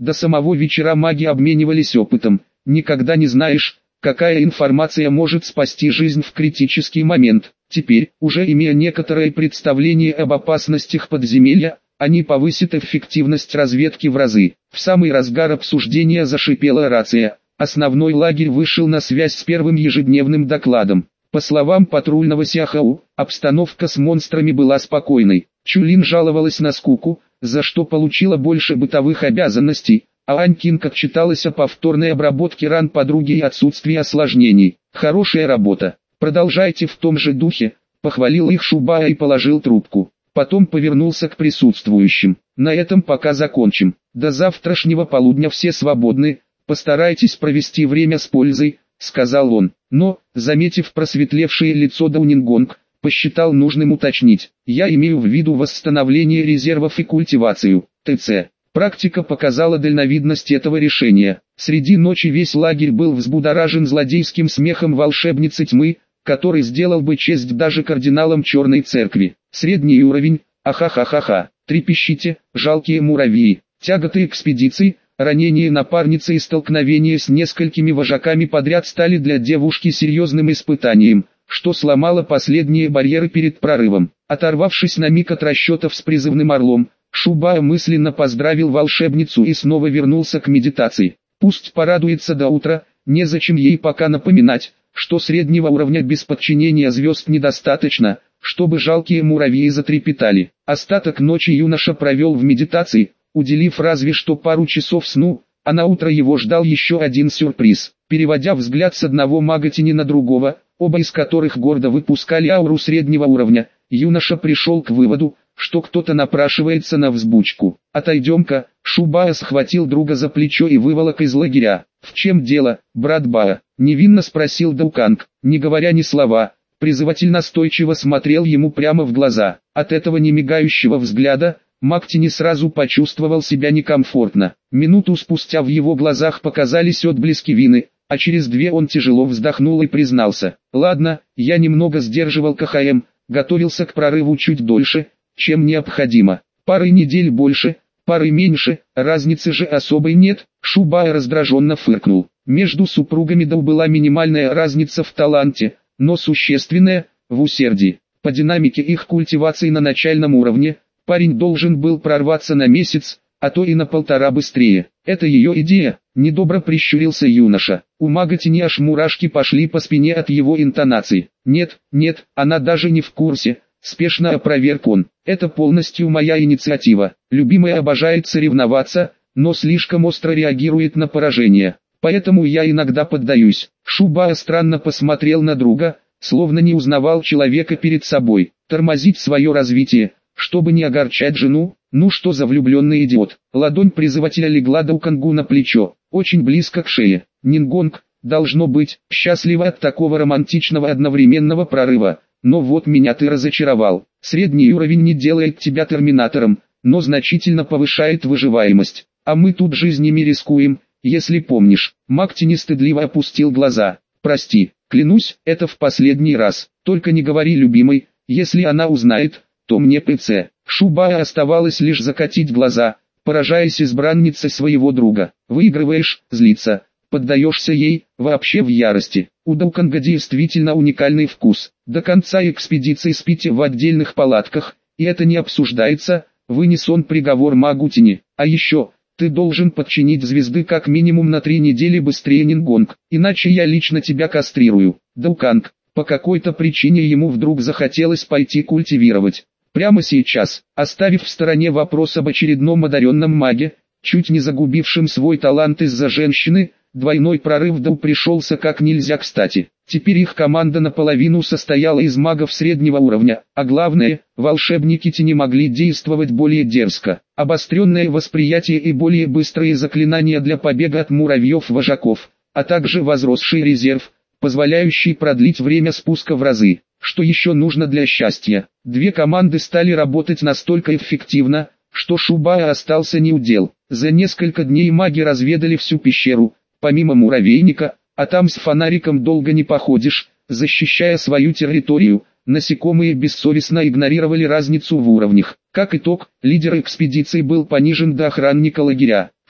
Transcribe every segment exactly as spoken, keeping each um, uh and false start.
До самого вечера маги обменивались опытом. Никогда не знаешь, какая информация может спасти жизнь в критический момент. Теперь, уже имея некоторое представление об опасностях подземелья, они повысят эффективность разведки в разы. В самый разгар обсуждения зашипела рация. Основной лагерь вышел на связь с первым ежедневным докладом. По словам патрульного Сяхау, обстановка с монстрами была спокойной. Чулин жаловалась на скуку, за что получила больше бытовых обязанностей, а Ань Кинг отчиталась о повторной обработке ран подруги и отсутствии осложнений. «Хорошая работа. Продолжайте в том же духе», — похвалил их Шубая и положил трубку. Потом повернулся к присутствующим. «На этом пока закончим. До завтрашнего полудня все свободны, постарайтесь провести время с пользой», — сказал он. Но, заметив просветлевшее лицо Даунингонг, посчитал нужным уточнить: «Я имею в виду восстановление резервов и культивацию, ТЦ». Практика показала дальновидность этого решения. Среди ночи весь лагерь был взбудоражен злодейским смехом волшебницы тьмы, который сделал бы честь даже кардиналам Черной Церкви. Средний уровень, ахахахаха, трепещите, жалкие муравьи, тяготы экспедиций, ранение напарницы и столкновение с несколькими вожаками подряд стали для девушки серьезным испытанием, что сломало последние барьеры перед прорывом. Оторвавшись на миг от расчетов с призывным орлом, Шубая мысленно поздравил волшебницу и снова вернулся к медитации. Пусть порадуется до утра, незачем ей пока напоминать, что среднего уровня без подчинения звезд недостаточно, чтобы жалкие муравьи затрепетали. Остаток ночи юноша провел в медитации, уделив разве что пару часов сну, а на утро его ждал еще один сюрприз. Переводя взгляд с одного мага тени на другого, оба из которых гордо выпускали ауру среднего уровня, юноша пришел к выводу, что кто-то напрашивается на взбучку. «Отойдем-ка», — Шубая схватил друга за плечо и выволок из лагеря. «В чем дело, брат Баа?» — невинно спросил Дауканг. Не говоря ни слова, призыватель настойчиво смотрел ему прямо в глаза. От этого немигающего взгляда маг тени сразу почувствовал себя некомфортно. Минуту спустя в его глазах показались отблески вины, а через две он тяжело вздохнул и признался: «Ладно, я немного сдерживал КХМ, готовился к прорыву чуть дольше, чем необходимо. Пары недель больше, пары меньше, разницы же особой нет». Шубая раздраженно фыркнул. Между супругами Дау была минимальная разница в таланте, но существенная, в усердии. По динамике их культивации на начальном уровне, парень должен был прорваться на месяц, а то и на полтора быстрее. «Это ее идея», — недобро прищурился юноша. У мага тени аж мурашки пошли по спине от его интонации. «Нет, нет, она даже не в курсе», — спешно опроверг он. «Это полностью моя инициатива. Любимая обожает соревноваться, но слишком остро реагирует на поражение. Поэтому я иногда поддаюсь». Шубая странно посмотрел на друга, словно не узнавал человека перед собой. «Тормозить свое развитие, чтобы не огорчать жену? Ну что за влюбленный идиот?» Ладонь призывателя легла Даукангу на плечо, очень близко к шее. Нингонг, должно быть, счастлива от такого романтичного одновременного прорыва. Но вот меня ты разочаровал. Средний уровень не делает тебя терминатором, но значительно повышает выживаемость. А мы тут жизнями рискуем, если помнишь. Маг тени стыдливо опустил глаза. «Прости, клянусь, это в последний раз. Только не говори любимой, если она узнает, то мне ПЦ». Шубая оставалось лишь закатить глаза, поражаясь избраннице своего друга. «Выигрываешь, злиться, поддаешься ей, вообще в ярости». У Дауканга действительно уникальный вкус. До конца экспедиции спите в отдельных палатках, и это не обсуждается, вынес он приговор магу тени. А еще, ты должен подчинить звезды как минимум на три недели быстрее Нингонг, иначе я лично тебя кастрирую. Дауканг, по какой-то причине ему вдруг захотелось пойти культивировать. Прямо сейчас, оставив в стороне вопрос об очередном одаренном маге, чуть не загубившем свой талант из-за женщины, двойной прорыв Дау пришелся как нельзя кстати. Теперь их команда наполовину состояла из магов среднего уровня, а главное, волшебники тени могли действовать более дерзко. Обостренное восприятие и более быстрые заклинания для побега от муравьев-вожаков, а также возросший резерв, позволяющий продлить время спуска в разы. Что еще нужно для счастья? Две команды стали работать настолько эффективно, что Шубая остался неудел. За несколько дней маги разведали всю пещеру, помимо муравейника, а там с фонариком долго не походишь. Защищая свою территорию, насекомые бессовестно игнорировали разницу в уровнях. Как итог, лидер экспедиции был понижен до охранника лагеря.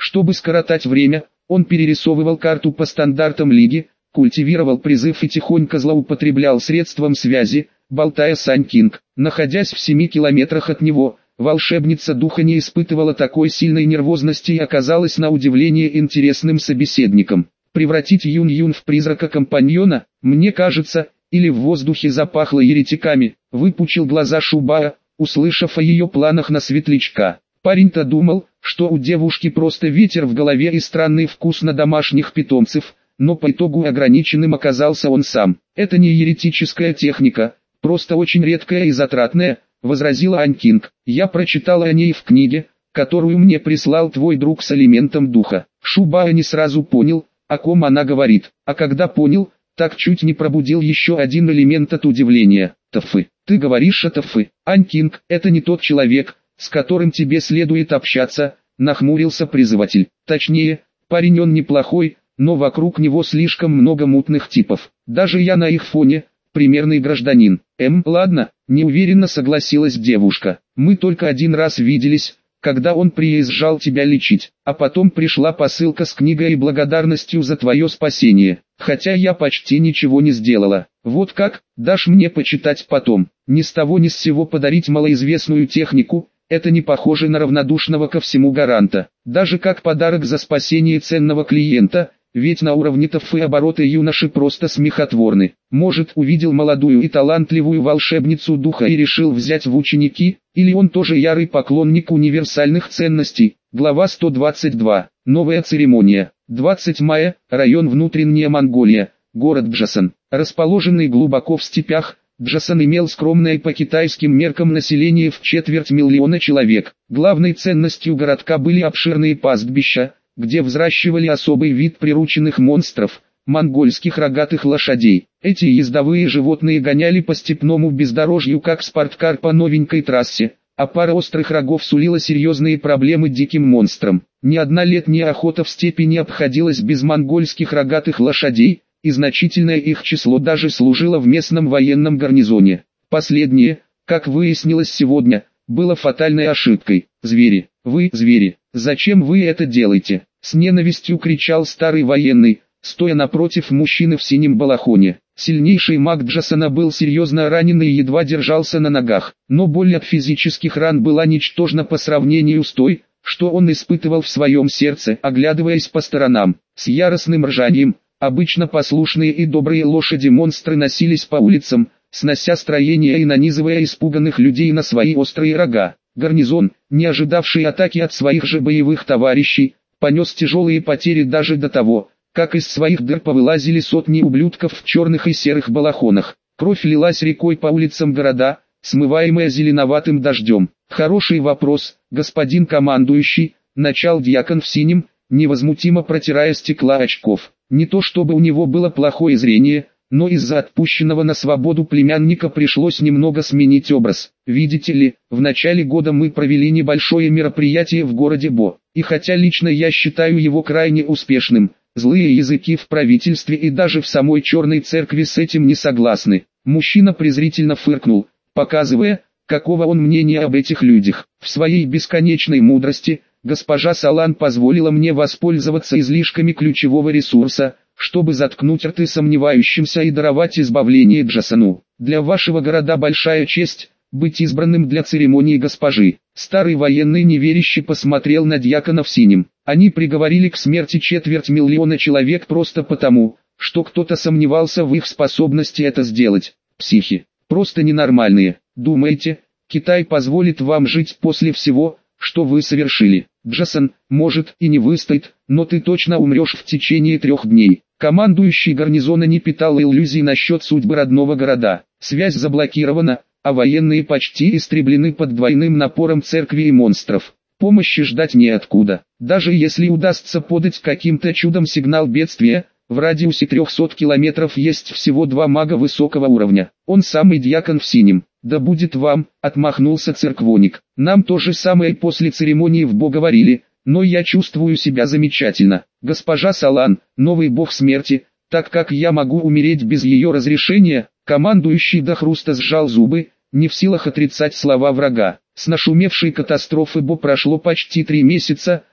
Чтобы скоротать время, он перерисовывал карту по стандартам Лиги, культивировал призыв и тихонько злоупотреблял средством связи, болтая с Ань Кинг. Находясь в семи километрах от него, волшебница духа не испытывала такой сильной нервозности и оказалась на удивление интересным собеседником. Превратить Юн-Юн в призрака-компаньона, мне кажется, или в воздухе запахло еретиками, выпучил глаза Шубая, услышав о ее планах на светлячка. Парень-то думал, что у девушки просто ветер в голове и странный вкус на домашних питомцев, но по итогу ограниченным оказался он сам. Это не еретическая техника, просто очень редкая и затратная, возразила Ань Кинг. Я прочитала о ней в книге, которую мне прислал твой друг с элементом духа. Шубая не сразу понял, о ком она говорит, а когда понял, так чуть не пробудил еще один элемент от удивления. Тафы, ты говоришь о Тафы? Ань Кинг, это не тот человек, с которым тебе следует общаться, нахмурился призыватель. Точнее, парень он неплохой, но вокруг него слишком много мутных типов. Даже я на их фоне, примерный гражданин. Эм, ладно, неуверенно согласилась девушка. Мы только один раз виделись, когда он приезжал тебя лечить, а потом пришла посылка с книгой и благодарностью за твое спасение, хотя я почти ничего не сделала. Вот как, дашь мне почитать потом. Ни с того ни с сего подарить малоизвестную технику, это не похоже на равнодушного ко всему гаранта. Даже как подарок за спасение ценного клиента, ведь на уровне Тафы обороты юноши просто смехотворны. Может, увидел молодую и талантливую волшебницу духа и решил взять в ученики, или он тоже ярый поклонник универсальных ценностей. Глава сто двадцать два. Новая церемония. двадцатого мая, район Внутренняя Монголия, город Джасан. Расположенный глубоко в степях, Джасан имел скромное по китайским меркам население в четверть миллиона человек. Главной ценностью городка были обширные пастбища, где взращивали особый вид прирученных монстров, монгольских рогатых лошадей. Эти ездовые животные гоняли по степному бездорожью как спорткар по новенькой трассе, а пара острых рогов сулила серьезные проблемы диким монстрам. Ни одна летняя охота в степи не обходилась без монгольских рогатых лошадей, и значительное их число даже служило в местном военном гарнизоне. Последнее, как выяснилось сегодня, было фатальной ошибкой. «Звери, вы, звери, зачем вы это делаете?» — с ненавистью кричал старый военный, стоя напротив мужчины в синем балахоне. Сильнейший маг Джасана был серьезно ранен и едва держался на ногах, но боль от физических ран была ничтожна по сравнению с той, что он испытывал в своем сердце, оглядываясь по сторонам. С яростным ржанием, обычно послушные и добрые лошади-монстры носились по улицам, снося строения и нанизывая испуганных людей на свои острые рога. Гарнизон, не ожидавший атаки от своих же боевых товарищей, понес тяжелые потери даже до того, как из своих дыр повылазили сотни ублюдков в черных и серых балахонах. Кровь лилась рекой по улицам города, смываемая зеленоватым дождем. «Хороший вопрос, господин командующий», — начал дьякон в синем, невозмутимо протирая стекла очков. Не то чтобы у него было плохое зрение, но из-за отпущенного на свободу племянника пришлось немного сменить образ. Видите ли, в начале года мы провели небольшое мероприятие в городе Бо, и хотя лично я считаю его крайне успешным, злые языки в правительстве и даже в самой Черной Церкви с этим не согласны. Мужчина презрительно фыркнул, показывая, какого он мнения об этих людях. В своей бесконечной мудрости, госпожа Салан позволила мне воспользоваться излишками ключевого ресурса, чтобы заткнуть рты сомневающимся и даровать избавление Джасану. Для вашего города большая честь быть избранным для церемонии госпожи. Старый военный неверяще посмотрел на дьякона в синем. Они приговорили к смерти четверть миллиона человек просто потому, что кто-то сомневался в их способности это сделать. Психи, просто ненормальные. Думаете, Китай позволит вам жить после всего, что вы совершили? Джасан, может и не выстоит, но ты точно умрешь в течение трех дней. Командующий гарнизона не питал иллюзий насчет судьбы родного города. Связь заблокирована, а военные почти истреблены под двойным напором церкви и монстров. Помощи ждать неоткуда. Даже если удастся подать каким-то чудом сигнал бедствия, в радиусе трехсот километров есть всего два мага высокого уровня. Он самый дьякон в синем. «Да будет вам», — отмахнулся церквоник. «Нам то же самое после церемонии в Бо говорили, но я чувствую себя замечательно. Госпожа Салан, новый бог смерти, так как я могу умереть без ее разрешения?» Командующий до хруста сжал зубы, не в силах отрицать слова врага. С нашумевшей катастрофы Бо прошло почти три месяца,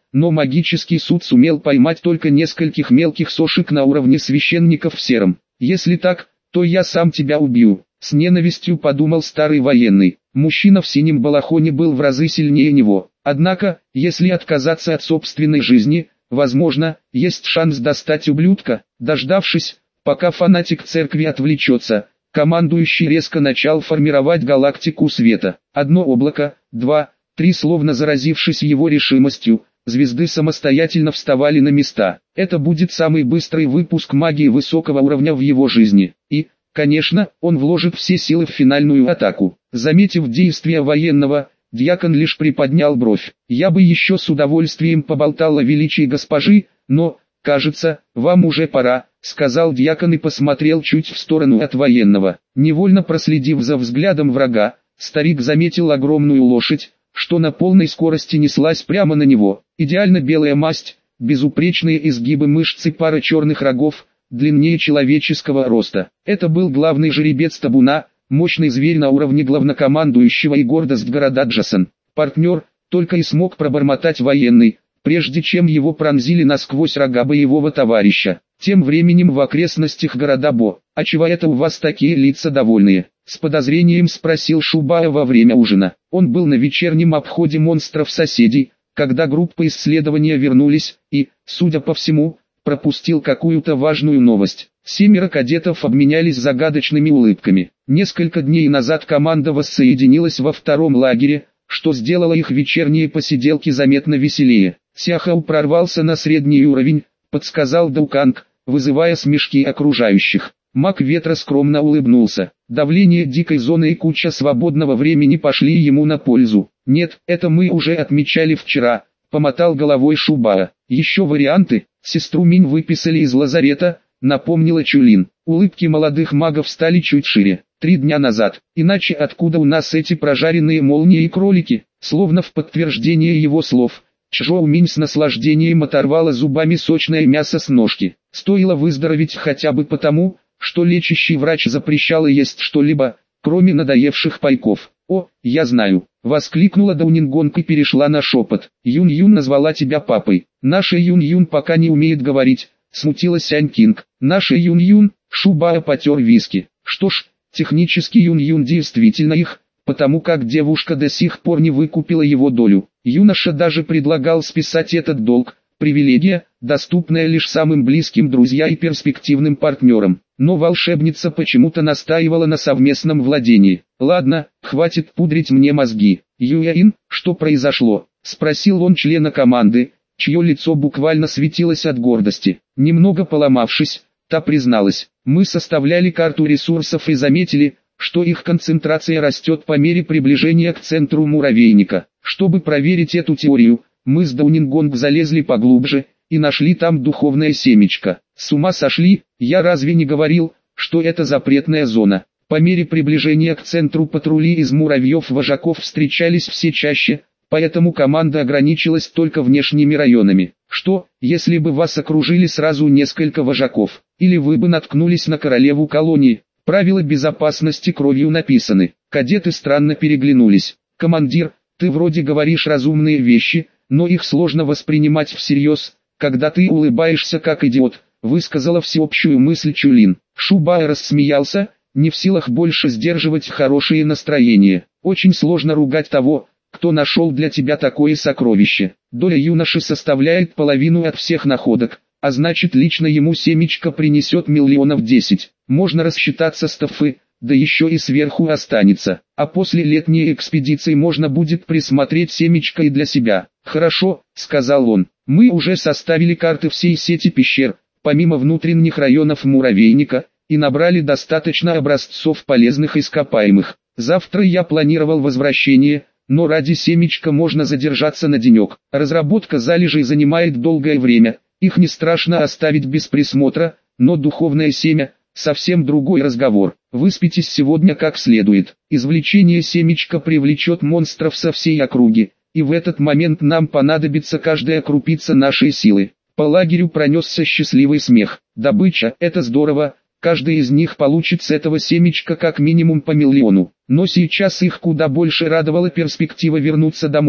но магический суд сумел поймать только нескольких мелких сошек на уровне священников в сером. Если так, то я сам тебя убью. С ненавистью подумал старый военный. Мужчина в синем балахоне был в разы сильнее него. Однако, если отказаться от собственной жизни, возможно, есть шанс достать ублюдка. Дождавшись, пока фанатик церкви отвлечется, командующий резко начал формировать галактику света. Одно облако, два, три, словно заразившись его решимостью, звезды самостоятельно вставали на места. Это будет самый быстрый выпуск магии высокого уровня в его жизни. И, конечно, он вложит все силы в финальную атаку. Заметив действия военного, дьякон лишь приподнял бровь. Я бы еще с удовольствием поболтал о величии госпожи, но, кажется, вам уже пора, сказал дьякон и посмотрел чуть в сторону от военного. Невольно проследив за взглядом врага, старик заметил огромную лошадь, что на полной скорости неслась прямо на него. Идеально белая масть, безупречные изгибы мышц и пара черных рогов, длиннее человеческого роста. Это был главный жеребец табуна, мощный зверь на уровне главнокомандующего и гордость города Джасон. Партнер, только и смог пробормотать военный, прежде чем его пронзили насквозь рога боевого товарища. Тем временем в окрестностях города Бо. «А чего это у вас такие лица довольные?» — с подозрением спросил Шубая во время ужина. Он был на вечернем обходе монстров соседей, когда группа исследования вернулись, и, судя по всему, пропустил какую-то важную новость. Семеро кадетов обменялись загадочными улыбками. Несколько дней назад команда воссоединилась во втором лагере, что сделало их вечерние посиделки заметно веселее. Сяхау прорвался на средний уровень, подсказал Дауканг, вызывая смешки окружающих. Маг ветра скромно улыбнулся. Давление дикой зоны и куча свободного времени пошли ему на пользу. «Нет, это мы уже отмечали вчера», — помотал головой Шубая. «Еще варианты?» «Сестру Минь выписали из лазарета», — напомнила Чулин. Улыбки молодых магов стали чуть шире. «Три дня назад. Иначе откуда у нас эти прожаренные молнии и кролики?» Словно в подтверждение его слов, Чжоу Минь с наслаждением оторвала зубами сочное мясо с ножки. Стоило выздороветь хотя бы потому, что лечащий врач запрещал есть что-либо, кроме надоевших пайков. «О, я знаю!» — воскликнула Даунингонг и перешла на шепот. «Юн-Юн назвала тебя папой. Наша Юн-Юн пока не умеет говорить», — смутилась Сянь Кинг. «Наша Юн-Юн», — Шубая потер виски. «Что ж, технически Юн-Юн действительно их, потому как девушка до сих пор не выкупила его долю. Юноша даже предлагал списать этот долг, привилегия, доступная лишь самым близким друзьям и перспективным партнерам. Но волшебница почему-то настаивала на совместном владении. «Ладно, хватит пудрить мне мозги. Юяин, что произошло?» — спросил он члена команды, чье лицо буквально светилось от гордости. Немного поломавшись, та призналась: «Мы составляли карту ресурсов и заметили, что их концентрация растет по мере приближения к центру муравейника. Чтобы проверить эту теорию, мы с Даунингонг залезли поглубже и нашли там духовное семечко. С ума сошли, я разве не говорил, что это запретная зона?» По мере приближения к центру патрули из муравьев-вожаков встречались все чаще, поэтому команда ограничилась только внешними районами. Что, если бы вас окружили сразу несколько вожаков, или вы бы наткнулись на королеву колонии? Правила безопасности кровью написаны. Кадеты странно переглянулись. «Командир, ты вроде говоришь разумные вещи, но их сложно воспринимать всерьез, когда ты улыбаешься как идиот», высказала всеобщую мысль Чулин. Шубай рассмеялся, не в силах больше сдерживать хорошее настроение. «Очень сложно ругать того, кто нашел для тебя такое сокровище. Доля юноши составляет половину от всех находок, а значит лично ему семечко принесет миллионов десять. Можно рассчитаться с Тафы, да еще и сверху останется. А после летней экспедиции можно будет присмотреть семечко и для себя». «Хорошо», — сказал он, — «мы уже составили карты всей сети пещер, помимо внутренних районов муравейника, и набрали достаточно образцов полезных ископаемых. Завтра я планировал возвращение, но ради семечка можно задержаться на денек. Разработка залежей занимает долгое время, их не страшно оставить без присмотра, но духовное семя – совсем другой разговор. Выспитесь сегодня как следует. Извлечение семечка привлечет монстров со всей округи, и в этот момент нам понадобится каждая крупица нашей силы». По лагерю пронесся счастливый смех. «Добыча – это здорово, каждый из них получит с этого семечка как минимум по миллиону». Но сейчас их куда больше радовала перспектива вернуться домой,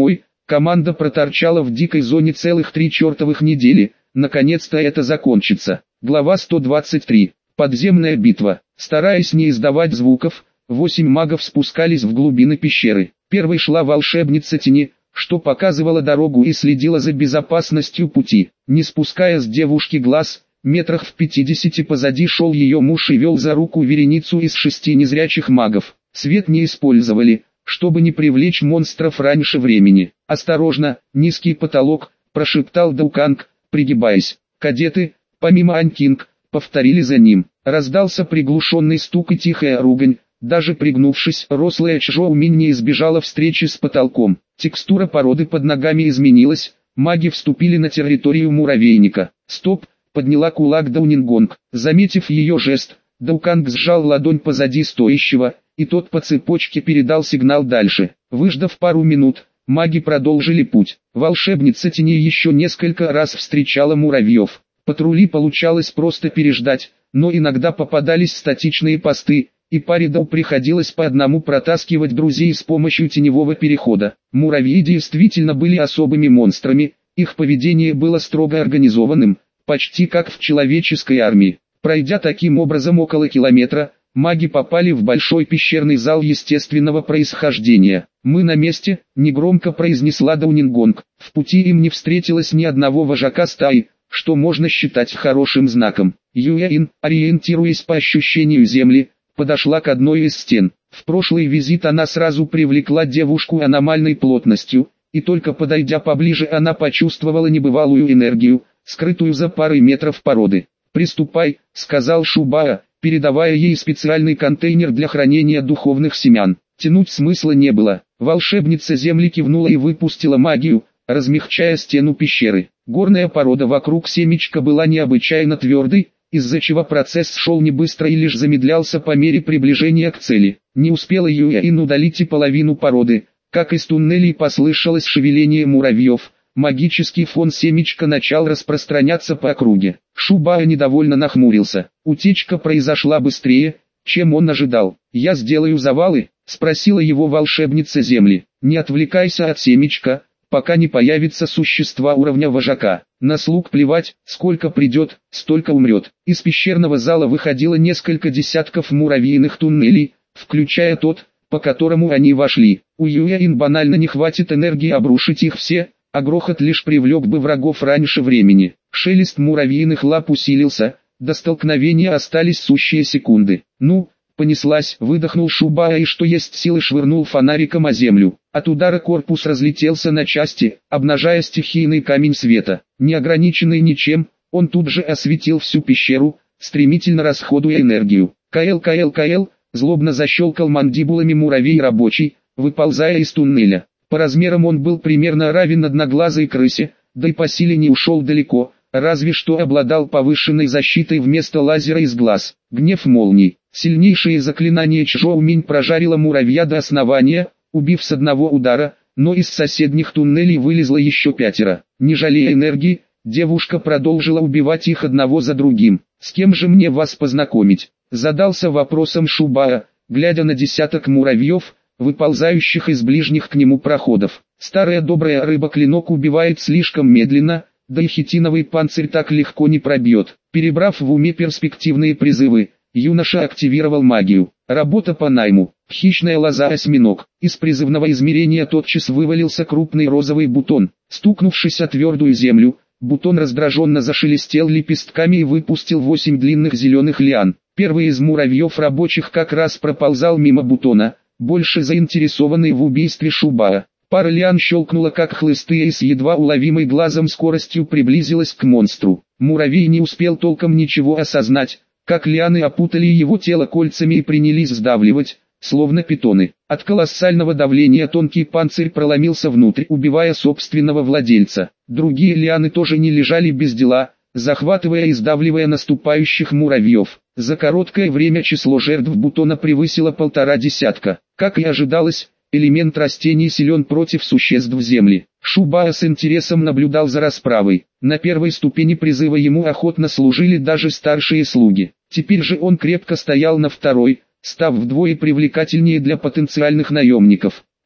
Команда проторчала в дикой зоне целых три чертовых недели, наконец-то это закончится. Глава сто двадцать три. Подземная битва. Стараясь не издавать звуков, восемь магов спускались в глубины пещеры. Первой шла волшебница тени, что показывала дорогу и следила за безопасностью пути. Не спуская с девушки глаз, метрах в пятидесяти позади шел ее муж и вел за руку вереницу из шести незрячих магов. Свет не использовали, чтобы не привлечь монстров раньше времени. «Осторожно, низкий потолок», – прошептал Дауканг, пригибаясь. Кадеты, помимо Анькинг, повторили за ним. Раздался приглушенный стук и тихая ругань. Даже пригнувшись, рослая Чжоу Минь не избежала встречи с потолком. Текстура породы под ногами изменилась, маги вступили на территорию муравейника. «Стоп!» — подняла кулак Даунингонг. Заметив ее жест, Дауканг сжал ладонь позади стоящего, и тот по цепочке передал сигнал дальше. Выждав пару минут, маги продолжили путь. Волшебница тени еще несколько раз встречала муравьев. Патрули получалось просто переждать, но иногда попадались статичные посты, и паре Дау приходилось по одному протаскивать друзей с помощью теневого перехода. Муравьи действительно были особыми монстрами, их поведение было строго организованным, почти как в человеческой армии. Пройдя таким образом около километра, маги попали в большой пещерный зал естественного происхождения. «Мы на месте», — негромко произнесла Даунингонг. В пути им не встретилось ни одного вожака стаи, что можно считать хорошим знаком. Юэин, ориентируясь по ощущению земли, подошла к одной из стен. В прошлый визит она сразу привлекла девушку аномальной плотностью, и только подойдя поближе она почувствовала небывалую энергию, скрытую за парой метров породы. «Приступай», — сказал Шубаа, передавая ей специальный контейнер для хранения духовных семян. Тянуть смысла не было. Волшебница земли кивнула и выпустила магию, размягчая стену пещеры. Горная порода вокруг семечка была необычайно твердой, из-за чего процесс шел не быстро и лишь замедлялся по мере приближения к цели. Не успела Юэин удалить и половину породы, как из туннелей послышалось шевеление муравьев. Магический фон семечка начал распространяться по округе. Шубаа недовольно нахмурился. Утечка произошла быстрее, чем он ожидал. «Я сделаю завалы?» — спросила его волшебница земли. «Не отвлекайся от семечка, пока не появится существа уровня вожака. На слуг плевать, сколько придет, столько умрет». Из пещерного зала выходило несколько десятков муравьиных туннелей, включая тот, по которому они вошли. У Юэин банально не хватит энергии обрушить их все, а грохот лишь привлек бы врагов раньше времени. Шелест муравьиных лап усилился, до столкновения остались сущие секунды. «Ну, понеслась», — выдохнул Шубаа и что есть силы швырнул фонариком о землю. От удара корпус разлетелся на части, обнажая стихийный камень света. Не ограниченный ничем, он тут же осветил всю пещеру, стремительно расходуя энергию. «Каэл, Каэл, Каэл», — злобно защелкал мандибулами муравей рабочий, выползая из туннеля. По размерам он был примерно равен одноглазой крысе, да и по силе не ушел далеко, разве что обладал повышенной защитой вместо лазера из глаз. Гнев молний. Сильнейшее заклинание Чжоу Минь прожарило муравья до основания, убив с одного удара, но из соседних туннелей вылезло еще пятеро. Не жалея энергии, девушка продолжила убивать их одного за другим. «С кем же мне вас познакомить?» — задался вопросом Шубаа, глядя на десяток муравьев, выползающих из ближних к нему проходов. Старая добрая рыба-клинок убивает слишком медленно, да и хитиновый панцирь так легко не пробьет. Перебрав в уме перспективные призывы, юноша активировал магию. Работа по найму. Хищная лоза-осьминог. Из призывного измерения тотчас вывалился крупный розовый бутон. Стукнувшись о твердую землю, бутон раздраженно зашелестел лепестками и выпустил восемь длинных зеленых лиан. Первый из муравьев рабочих как раз проползал мимо бутона, больше заинтересованный в убийстве Шубаа. Пара лиан щелкнула как хлысты и с едва уловимой глазом скоростью приблизилась к монстру. Муравей не успел толком ничего осознать, как лианы опутали его тело кольцами и принялись сдавливать, словно питоны. От колоссального давления тонкий панцирь проломился внутрь, убивая собственного владельца. Другие лианы тоже не лежали без дела, захватывая и сдавливая наступающих муравьев. За короткое время число жертв бутона превысило полтора десятка. Как и ожидалось, элемент растений силен против существ земли. Шубаа с интересом наблюдал за расправой. На первой ступени призыва ему охотно служили даже старшие слуги. Теперь же он крепко стоял на второй, став вдвое привлекательнее для потенциальных наемников.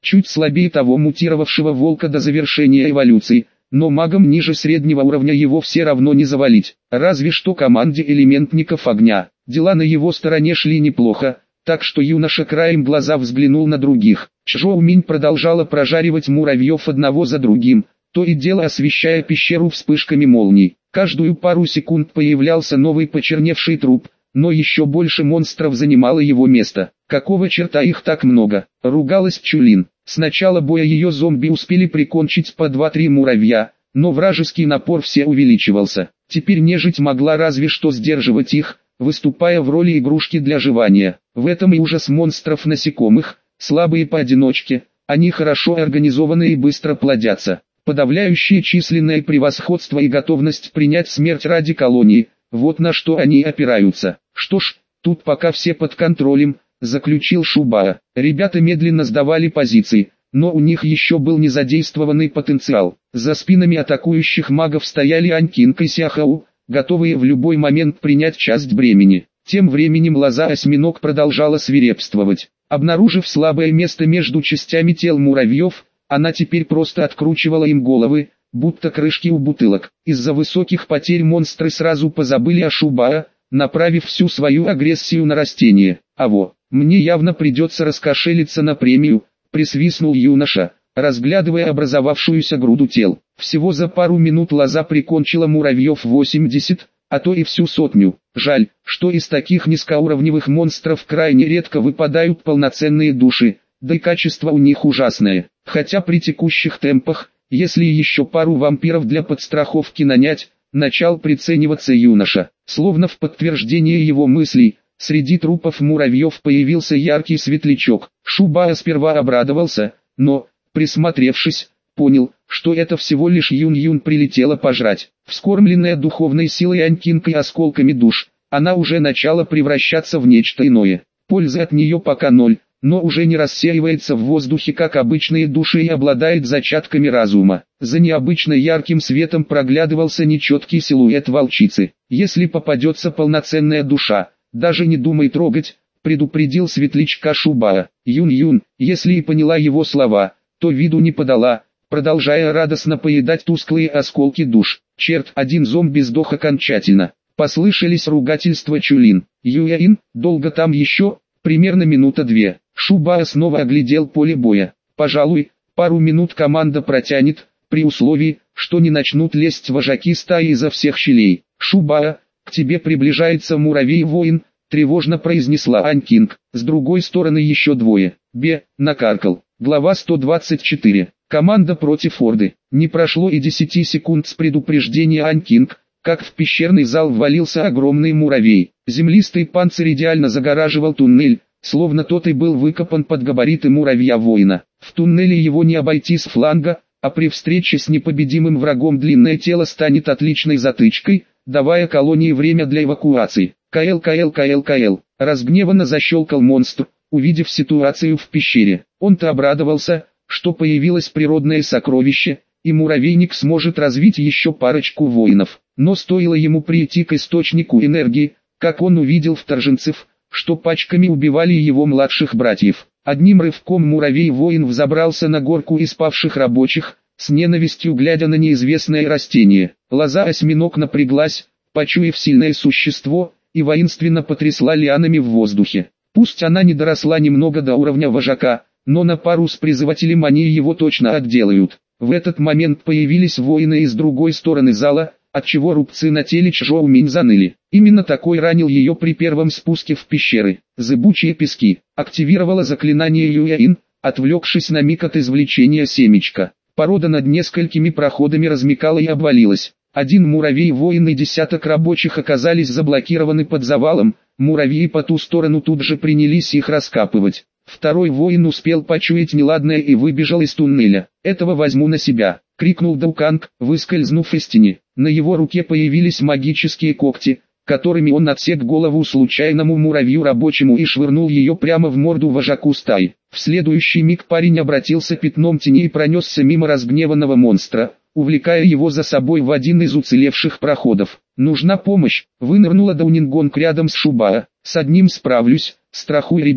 чуть слабее того мутировавшего волка до завершения эволюции, но магом ниже среднего уровня его все равно не завалить, разве что команде элементников огня. Дела на его стороне шли неплохо, так что юноша краем глаза взглянул на других. Чжоу Минь продолжала прожаривать муравьев одного за другим, то и дело освещая пещеру вспышками молний. Каждую пару секунд появлялся новый почерневший труп, но еще больше монстров занимало его место. Какого черта их так много? Ругалась Чулин. С начала боя ее зомби успели прикончить по два-три муравья, но вражеский напор все увеличивался. Теперь нежить могла разве что сдерживать их, выступая в роли игрушки для жевания. В этом и ужас монстров насекомых, слабые поодиночке, они хорошо организованы и быстро плодятся. Подавляющее численное превосходство и готовность принять смерть ради колонии, вот на что они опираются. Что ж, тут пока все под контролем, заключил Шубаа. Ребята медленно сдавали позиции, но у них еще был незадействованный потенциал. За спинами атакующих магов стояли Анькинг и Сяхау, готовые в любой момент принять часть бремени. Тем временем лоза осьминог продолжала свирепствовать. Обнаружив слабое место между частями тел муравьев, она теперь просто откручивала им головы, будто крышки у бутылок. Из-за высоких потерь монстры сразу позабыли о Шубаа, направив всю свою агрессию на растение. «А во, мне явно придется раскошелиться на премию», — присвистнул юноша, разглядывая образовавшуюся груду тел. Всего за пару минут лоза прикончила муравьев восемьдесят, а то и всю сотню. Жаль, что из таких низкоуровневых монстров крайне редко выпадают полноценные души, да и качество у них ужасное. Хотя при текущих темпах, если еще пару вампиров для подстраховки нанять, начал прицениваться юноша. Словно в подтверждение его мыслей, среди трупов муравьев появился яркий светлячок. Шубаа сперва обрадовался, но, присмотревшись, понял, что это всего лишь Юн-Юн прилетела пожрать. Вскормленная духовной силой Анькинг и осколками душ, она уже начала превращаться в нечто иное. Пользы от нее пока ноль, но уже не рассеивается в воздухе как обычные души и обладает зачатками разума. За необычно ярким светом проглядывался нечеткий силуэт волчицы. Если попадется полноценная душа, даже не думай трогать, предупредил светлячка Шубаа. Юн-Юн, если и поняла его слова, то виду не подала, продолжая радостно поедать тусклые осколки душ. Черт, один зомби сдох окончательно. Послышались ругательства Чулин. Юэин, долго там еще? Примерно минута две. Шубаа снова оглядел поле боя. Пожалуй, пару минут команда протянет, при условии, что не начнут лезть вожаки стаи изо всех щелей. Шубаа, к тебе приближается муравей-воин, тревожно произнесла Анькинг. С другой стороны еще двое. Бе, накаркал. Глава сто двадцать четыре. Команда против Орды. Не прошло и десяти секунд с предупреждения Анькинг, как в пещерный зал ввалился огромный муравей. Землистый панцирь идеально загораживал туннель, словно тот и был выкопан под габариты муравья-воина. В туннеле его не обойти с фланга, а при встрече с непобедимым врагом длинное тело станет отличной затычкой, давая колонии время для эвакуации. КЛ, КЛ, КЛ, КЛ. Разгневанно защелкал монстр, увидев ситуацию в пещере. Он-то обрадовался, что появилось природное сокровище, и муравейник сможет развить еще парочку воинов. Но стоило ему прийти к источнику энергии, как он увидел вторженцев, что пачками убивали его младших братьев. Одним рывком муравей-воин взобрался на горку из павших рабочих, с ненавистью глядя на неизвестное растение. Лоза-осьминог напряглась, почуяв сильное существо, и воинственно потрясла лианами в воздухе. Пусть она не доросла немного до уровня вожака, но на пару с призывателем они его точно отделают. В этот момент появились воины из другой стороны зала, отчего рубцы на теле Чжоу Минь заныли. Именно такой ранил ее при первом спуске в пещеры. Зыбучие пески. Активировала заклинание Юэин, отвлекшись на миг от извлечения семечка. Порода над несколькими проходами размякала и обвалилась. Один муравей-воин и десяток рабочих оказались заблокированы под завалом, муравьи по ту сторону тут же принялись их раскапывать. Второй воин успел почуять неладное и выбежал из туннеля. «Этого возьму на себя», — крикнул Дауканг, выскользнув из тени. На его руке появились магические когти, которыми он отсек голову случайному муравью рабочему и швырнул ее прямо в морду вожаку стаи. В следующий миг парень обратился пятном тени и пронесся мимо разгневанного монстра, увлекая его за собой в один из уцелевших проходов. «Нужна помощь», — вынырнула Даунингонг рядом с Шубаа. «С одним справлюсь, страхуй ребят»,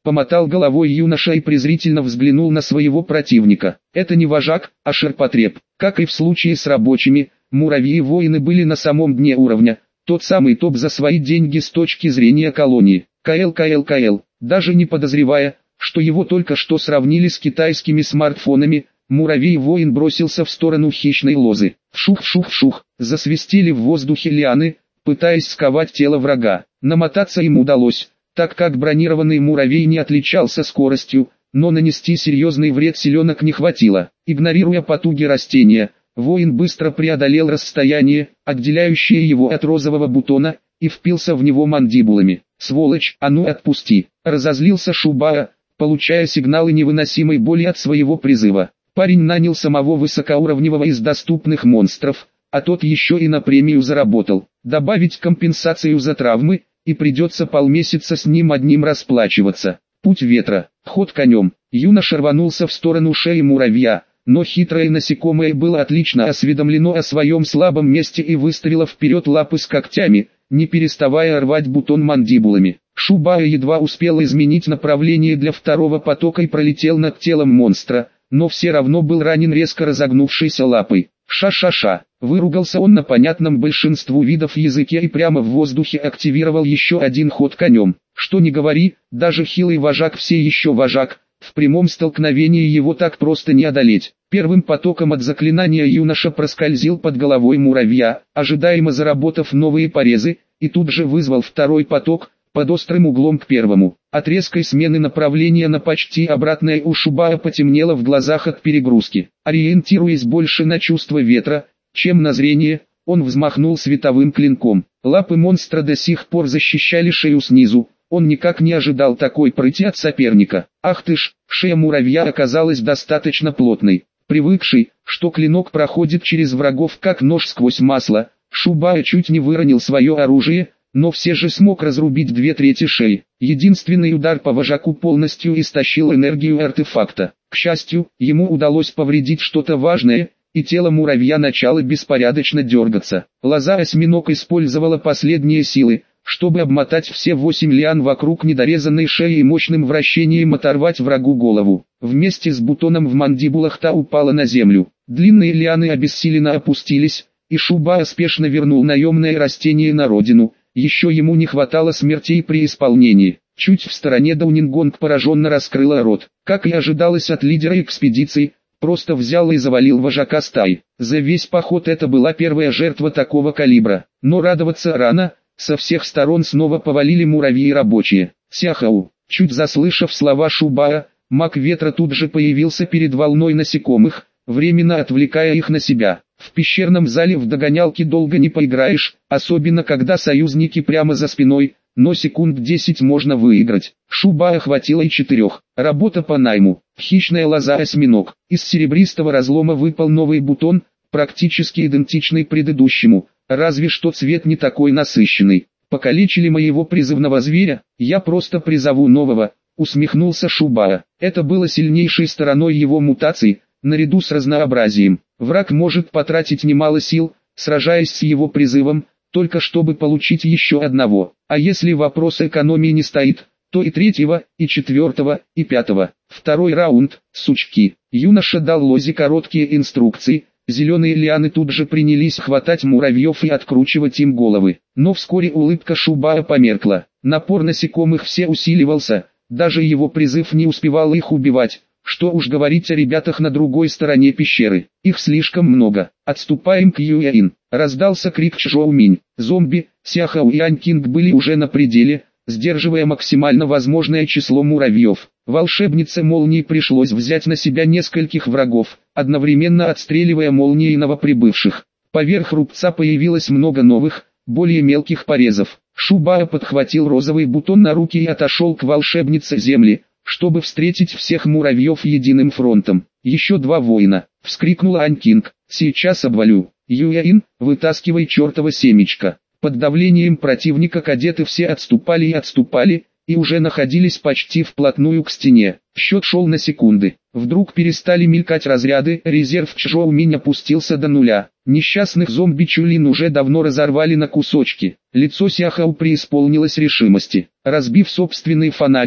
Помотал головой юноша и презрительно взглянул на своего противника. Это не вожак, а ширпотреб. Как и в случае с рабочими, муравьи-воины были на самом дне уровня, тот самый топ за свои деньги с точки зрения колонии. КЛ КЛ КЛ, даже не подозревая, что его только что сравнили с китайскими смартфонами, муравей-воин бросился в сторону хищной лозы. Вшух-вшух-вшух, засвистели в воздухе лианы, пытаясь сковать тело врага. Намотаться им удалось, так как бронированный муравей не отличался скоростью, но нанести серьезный вред селенок не хватило. Игнорируя потуги растения, воин быстро преодолел расстояние, отделяющее его от розового бутона, и впился в него мандибулами. «Сволочь, а ну отпусти!» — разозлился Шубара, получая сигналы невыносимой боли от своего призыва. Парень нанял самого высокоуровневого из доступных монстров, а тот еще и на премию заработал. Добавить компенсацию за травмы, и придется полмесяца с ним одним расплачиваться. Путь ветра, ход конем. Юноша рванулся в сторону шеи муравья, но хитрое насекомое было отлично осведомлено о своем слабом месте и выставило вперед лапы с когтями, не переставая рвать бутон мандибулами. Шубара едва успел изменить направление для второго потока и пролетел над телом монстра, но все равно был ранен резко разогнувшейся лапой. Ша-ша-ша, выругался он на понятном большинству видов языке и прямо в воздухе активировал еще один ход конем. Что ни говори, даже хилый вожак все еще вожак, в прямом столкновении его так просто не одолеть. Первым потоком от заклинания юноша проскользил под головой муравья, ожидаемо заработав новые порезы, и тут же вызвал второй поток, под острым углом к первому. От резкой смены направления на почти обратное у Шубара потемнело в глазах от перегрузки. Ориентируясь больше на чувство ветра, чем на зрение, он взмахнул световым клинком. Лапы монстра до сих пор защищали шею снизу, он никак не ожидал такой прыти от соперника. Ах ты ж, шея муравья оказалась достаточно плотной. Привыкший, что клинок проходит через врагов как нож сквозь масло, Шубара чуть не выронил свое оружие, но все же смог разрубить две трети шеи. Единственный удар по вожаку полностью истощил энергию артефакта. К счастью, ему удалось повредить что-то важное, и тело муравья начало беспорядочно дергаться. Лоза-осьминог использовала последние силы, чтобы обмотать все восемь лиан вокруг недорезанной шеи и мощным вращением оторвать врагу голову. Вместе с бутоном в мандибулах та упала на землю. Длинные лианы обессиленно опустились, и Шубара спешно вернул наемное растение на родину. Еще ему не хватало смертей при исполнении. Чуть в стороне Даунингонг пораженно раскрыла рот. Как и ожидалось от лидера экспедиции, просто взял и завалил вожака стаи. За весь поход это была первая жертва такого калибра. Но радоваться рано, со всех сторон снова повалили муравьи рабочие. Сяхау. Чуть заслышав слова Шубара, маг ветра тут же появился перед волной насекомых, временно отвлекая их на себя. В пещерном зале в догонялки долго не поиграешь, особенно когда союзники прямо за спиной, но секунд десять можно выиграть. Шубара хватило и четырех. Работа по найму. Хищная лоза-осьминог. Из серебристого разлома выпал новый бутон, практически идентичный предыдущему, разве что цвет не такой насыщенный. Покалечили моего призывного зверя, я просто призову нового, усмехнулся Шубара. Это было сильнейшей стороной его мутаций, наряду с разнообразием. Враг может потратить немало сил, сражаясь с его призывом, только чтобы получить еще одного. А если вопрос экономии не стоит, то и третьего, и четвертого, и пятого. Второй раунд, сучки. Юноша дал Лозе короткие инструкции, зеленые лианы тут же принялись хватать муравьев и откручивать им головы. Но вскоре улыбка Шубара померкла. Напор насекомых все усиливался, даже его призыв не успевал их убивать. Что уж говорить о ребятах на другой стороне пещеры. Их слишком много. Отступаем к Юэин. Раздался крик Чжоуминь. Зомби, Сяхау и Анькинг были уже на пределе, сдерживая максимально возможное число муравьев. Волшебнице молнии пришлось взять на себя нескольких врагов, одновременно отстреливая молнией новоприбывших. Поверх рубца появилось много новых, более мелких порезов. Шубара подхватил розовый бутон на руки и отошел к волшебнице земли, чтобы встретить всех муравьев единым фронтом. Еще два воина, вскрикнула Анькинг, сейчас обвалю. Юэин, вытаскивай чертово семечко. Под давлением противника кадеты все отступали и отступали, и уже находились почти вплотную к стене. Счет шел на секунды. Вдруг перестали мелькать разряды, резерв Чжоуминь опустился до нуля. Несчастных зомби Чулин уже давно разорвали на кусочки. Лицо Сяхау преисполнилось решимости. Разбив собственный фонарик,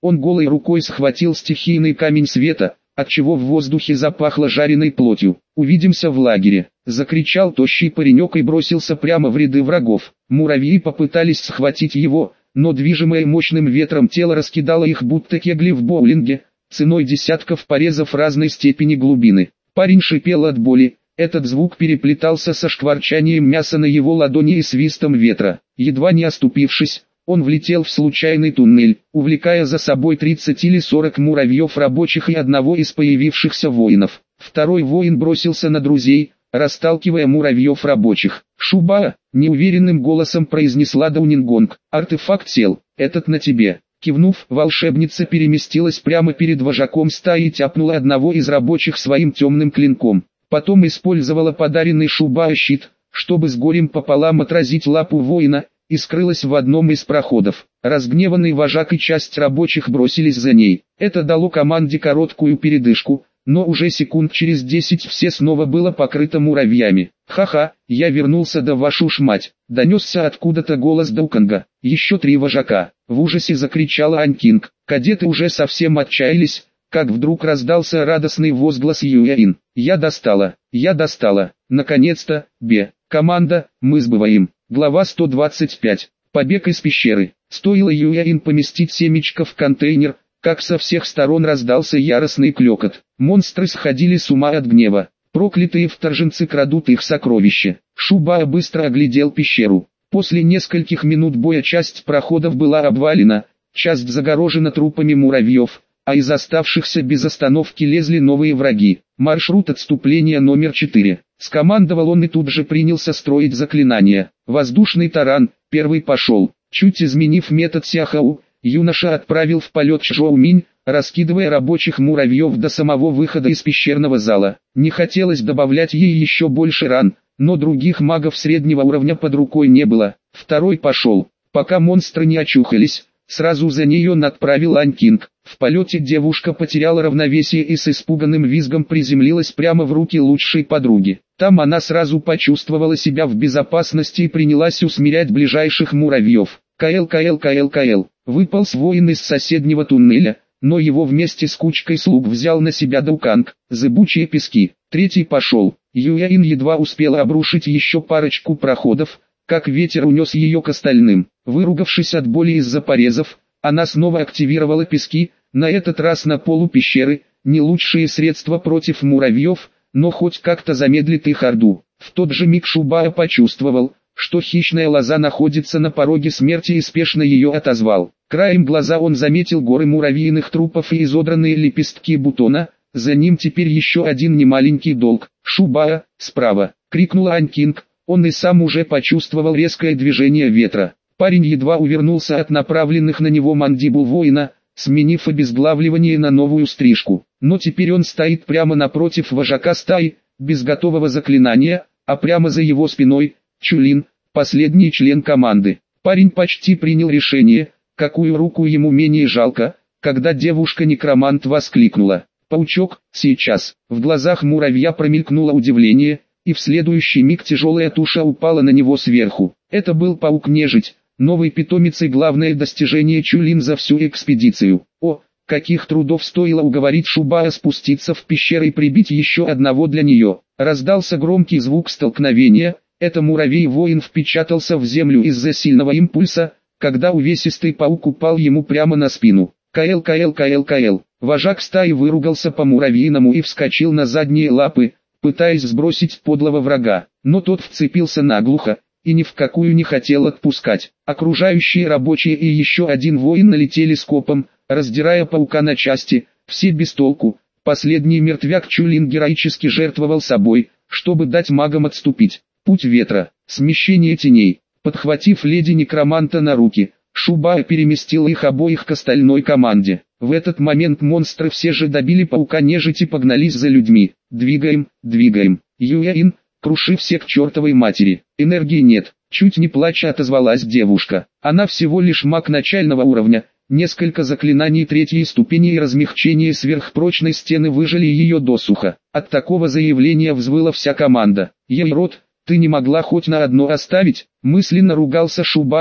Он голой рукой схватил стихийный камень света, отчего в воздухе запахло жареной плотью. «Увидимся в лагере!» — закричал тощий паренек и бросился прямо в ряды врагов. Муравьи попытались схватить его, но движимое мощным ветром тело раскидало их будто кегли в боулинге, ценой десятков порезов разной степени глубины. Парень шипел от боли, этот звук переплетался со шкварчанием мяса на его ладони и свистом ветра. Едва не оступившись, он влетел в случайный туннель, увлекая за собой тридцать или сорок муравьев рабочих и одного из появившихся воинов. Второй воин бросился на друзей, расталкивая муравьев рабочих. «Шуба!» — неуверенным голосом произнесла Даунингонг. «Артефакт сел, этот на тебе». Кивнув, волшебница переместилась прямо перед вожаком стаи и тяпнула одного из рабочих своим темным клинком. Потом использовала подаренный Шуба щит, чтобы с горем пополам отразить лапу воина, и скрылась в одном из проходов. Разгневанный вожак и часть рабочих бросились за ней. Это дало команде короткую передышку, но уже секунд через десять все снова было покрыто муравьями. «Ха-ха, я вернулся, да вашу ж мать!» — донесся откуда-то голос Дауканга. «Еще три вожака!» — в ужасе закричала Анькинг. Кадеты уже совсем отчаялись, как вдруг раздался радостный возглас Юэин. «Я достала! Я достала! Наконец-то, Бе! Команда, мы сбываем!» Глава сто двадцать пять. Побег из пещеры. Стоило Юэин поместить семечко в контейнер, как со всех сторон раздался яростный клёкот. Монстры сходили с ума от гнева. Проклятые вторженцы крадут их сокровища. Шуба быстро оглядел пещеру. После нескольких минут боя часть проходов была обвалена, часть загорожена трупами муравьев, а из оставшихся без остановки лезли новые враги. Маршрут отступления номер четыре. Скомандовал он и тут же принялся строить заклинания. Воздушный таран, первый пошел. Чуть изменив метод Сяхау, юноша отправил в полет Чжоуминь, раскидывая рабочих муравьев до самого выхода из пещерного зала. Не хотелось добавлять ей еще больше ран, но других магов среднего уровня под рукой не было. Второй пошел. Пока монстры не очухались, сразу за ней он отправил Анькинг. В полете девушка потеряла равновесие и с испуганным визгом приземлилась прямо в руки лучшей подруги. Там она сразу почувствовала себя в безопасности и принялась усмирять ближайших муравьев. КЛ КЛ КЛ КЛ. Выполз воин из соседнего туннеля, но его вместе с кучкой слуг взял на себя Дауканг. Зыбучие пески. Третий пошел. Юэин едва успела обрушить еще парочку проходов, как ветер унес ее к остальным. Выругавшись от боли из-за порезов, она снова активировала пески, на этот раз на полу пещеры, не лучшие средства против муравьев, но хоть как-то замедлит их орду. В тот же миг Шубая почувствовал, что хищная лоза находится на пороге смерти и спешно ее отозвал. Краем глаза он заметил горы муравьиных трупов и изодранные лепестки бутона, за ним теперь еще один немаленький долг. «Шубая, справа!» — крикнула Анькинг, он и сам уже почувствовал резкое движение ветра. Парень едва увернулся от направленных на него мандибул воина, сменив обезглавливание на новую стрижку. Но теперь он стоит прямо напротив вожака стаи, без готового заклинания, а прямо за его спиной — Чулин, последний член команды. Парень почти принял решение, какую руку ему менее жалко, когда девушка-некромант воскликнула: «Паучок, сейчас!» В глазах муравья промелькнуло удивление, и в следующий миг тяжелая туша упала на него сверху. Это был паук-нежить, новый питомец и главное достижение Чулин за всю экспедицию. О, каких трудов стоило уговорить Шубая спуститься в пещеру и прибить еще одного для нее. Раздался громкий звук столкновения, это муравей-воин впечатался в землю из-за сильного импульса, когда увесистый паук упал ему прямо на спину. КЛ КЛ КЛ КЛ. Вожак стаи выругался по-муравьиному и вскочил на задние лапы, пытаясь сбросить подлого врага, но тот вцепился наглухо и ни в какую не хотел отпускать. Окружающие рабочие и еще один воин налетели скопом, раздирая паука на части, все без толку. Последний мертвяк Чулин героически жертвовал собой, чтобы дать магам отступить. Путь ветра, смещение теней. Подхватив леди-некроманта на руки, Шубая переместил их обоих к остальной команде. В этот момент монстры все же добили паука-нежить и погнались за людьми. «Двигаем, двигаем!» Юэин, круши все к чертовой матери. «Энергии нет», чуть не плача отозвалась девушка. Она всего лишь маг начального уровня. Несколько заклинаний третьей ступени и размягчение сверхпрочной стены выжили ее досуха. От такого заявления взвыла вся команда. «Ей рот, ты не могла хоть на одно оставить?» Мысленно ругался Шубая,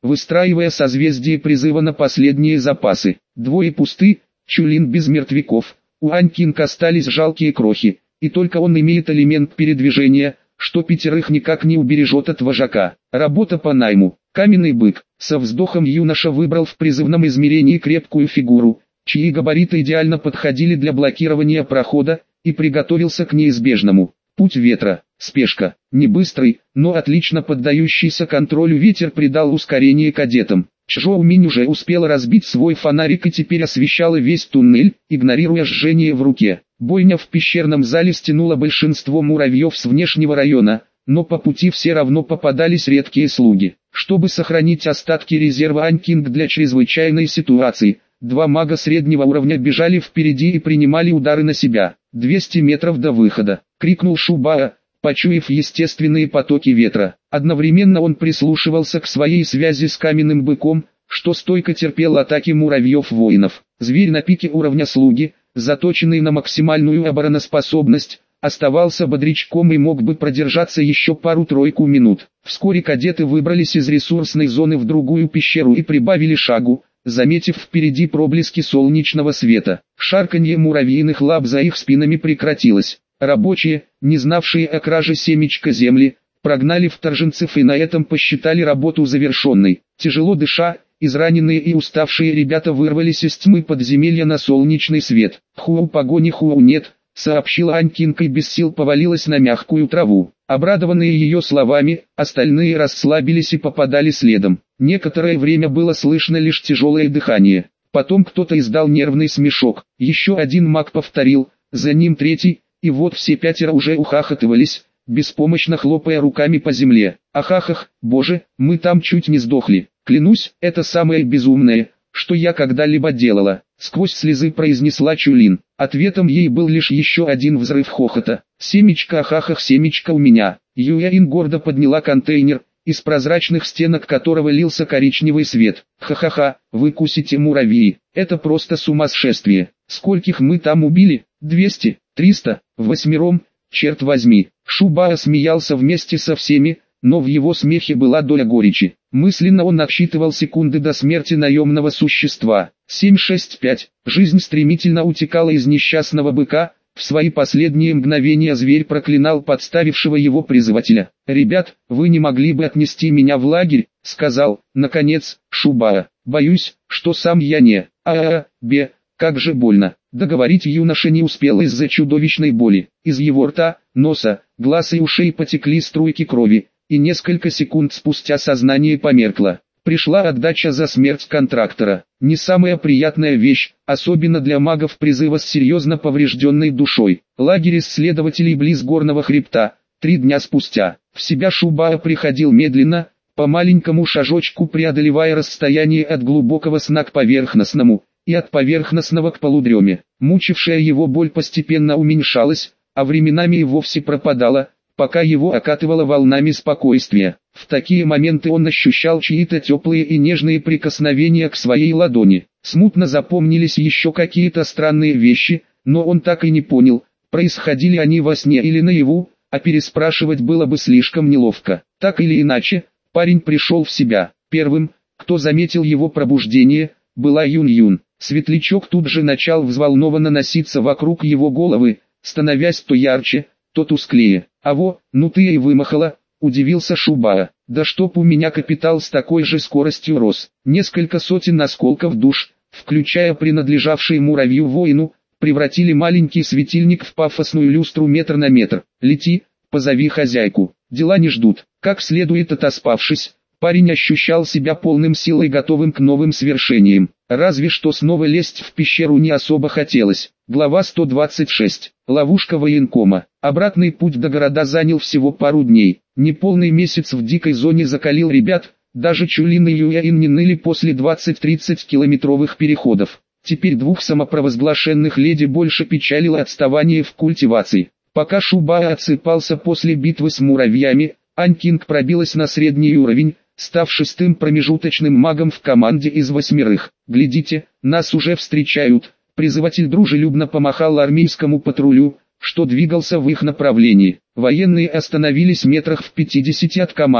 выстраивая созвездие призыва на последние запасы. Двое пусты, Чулин без мертвяков, у Анькинг остались жалкие крохи, и только он имеет элемент передвижения, что пятерых никак не убережет от вожака. Работа по найму. Каменный бык. Со вздохом юноша выбрал в призывном измерении крепкую фигуру, чьи габариты идеально подходили для блокирования прохода, и приготовился к неизбежному. Путь ветра. Спешка. Не быстрый, но отлично поддающийся контролю ветер придал ускорение кадетам. Чжоу Минь уже успела разбить свой фонарик и теперь освещала весь туннель, игнорируя жжение в руке. Бойня в пещерном зале стянула большинство муравьев с внешнего района, но по пути все равно попадались редкие слуги. Чтобы сохранить остатки резерва Анькинг для чрезвычайной ситуации, два мага среднего уровня бежали впереди и принимали удары на себя. двести метров до выхода, крикнул Шубаа, почуяв естественные потоки ветра. Одновременно он прислушивался к своей связи с каменным быком, что стойко терпел атаки муравьев-воинов. Зверь на пике уровня слуги, заточенный на максимальную обороноспособность, оставался бодрячком и мог бы продержаться еще пару-тройку минут. Вскоре кадеты выбрались из ресурсной зоны в другую пещеру и прибавили шагу, заметив впереди проблески солнечного света. Шарканье муравьиных лап за их спинами прекратилось. Рабочие, не знавшие о краже семечка земли, прогнали вторженцев и на этом посчитали работу завершенной. Тяжело дыша, израненные и уставшие ребята вырвались из тьмы подземелья на солнечный свет. «Хуау, погони Хуау нет», — сообщила Анькинг и без сил повалилась на мягкую траву. Обрадованные ее словами, остальные расслабились и попадали следом. Некоторое время было слышно лишь тяжелое дыхание. Потом кто-то издал нервный смешок. Еще один маг повторил, за ним третий, и вот все пятеро уже ухахатывались, беспомощно хлопая руками по земле. «Ахахах, боже, мы там чуть не сдохли. Клянусь, это самое безумное, что я когда-либо делала», — сквозь слезы произнесла Чулин. Ответом ей был лишь еще один взрыв хохота. «Семечко, ахахах, семечко у меня». Юэин гордо подняла контейнер, из прозрачных стенок которого лился коричневый свет. «Ха-ха-ха, вы кусите муравьи, это просто сумасшествие. Скольких мы там убили? двести, триста, восьмером, черт возьми». Шубаа смеялся вместе со всеми, но в его смехе была доля горечи. Мысленно он отсчитывал секунды до смерти наемного существа. семь шесть пять. Жизнь стремительно утекала из несчастного быка. В свои последние мгновения зверь проклинал подставившего его призывателя. «Ребят, вы не могли бы отнести меня в лагерь?» — сказал, наконец, Шубаа. «Боюсь, что сам я не... А-а-а, бе, как же больно». Договорить юноша не успел из-за чудовищной боли. Из его рта, носа, глаз и ушей потекли струйки крови, и несколько секунд спустя сознание померкло. Пришла отдача за смерть контрактора. Не самая приятная вещь, особенно для магов призыва с серьезно поврежденной душой. Лагерь исследователей близ горного хребта. Три дня спустя. В себя Шубаа приходил медленно, по маленькому шажочку преодолевая расстояние от глубокого сна к поверхностному, и от поверхностного к полудреме. Мучившая его боль постепенно уменьшалась, а временами и вовсе пропадала, пока его окатывало волнами спокойствия. В такие моменты он ощущал чьи-то теплые и нежные прикосновения к своей ладони. Смутно запомнились еще какие-то странные вещи, но он так и не понял, происходили они во сне или наяву, а переспрашивать было бы слишком неловко. Так или иначе, парень пришел в себя. Первым, кто заметил его пробуждение, была Юн-Юн. Светлячок тут же начал взволнованно носиться вокруг его головы, становясь то ярче, то тусклее. «Аво, ну ты и вымахала», — удивился Шубаа. «Да чтоб у меня капитал с такой же скоростью рос». Несколько сотен осколков душ, включая принадлежавший муравью-воину, превратили маленький светильник в пафосную люстру метр на метр. «Лети, позови хозяйку, дела не ждут». Как следует отоспавшись, парень ощущал себя полным сил и готовым к новым свершениям. Разве что снова лезть в пещеру не особо хотелось. Глава сто двадцать шесть. Ловушка военкома. Обратный путь до города занял всего пару дней. Неполный месяц в дикой зоне закалил ребят, даже Чулин и Юэин не ныли после двадцати-тридцати километровых переходов. Теперь двух самопровозглашенных леди больше печалило отставание в культивации. Пока Шубаа отсыпался после битвы с муравьями, Анькинг пробилась на средний уровень, став шестым промежуточным магом в команде из восьмерых. «Глядите, нас уже встречают», — призыватель дружелюбно помахал армейскому патрулю, что двигался в их направлении. Военные остановились метрах в пятидесяти от команды.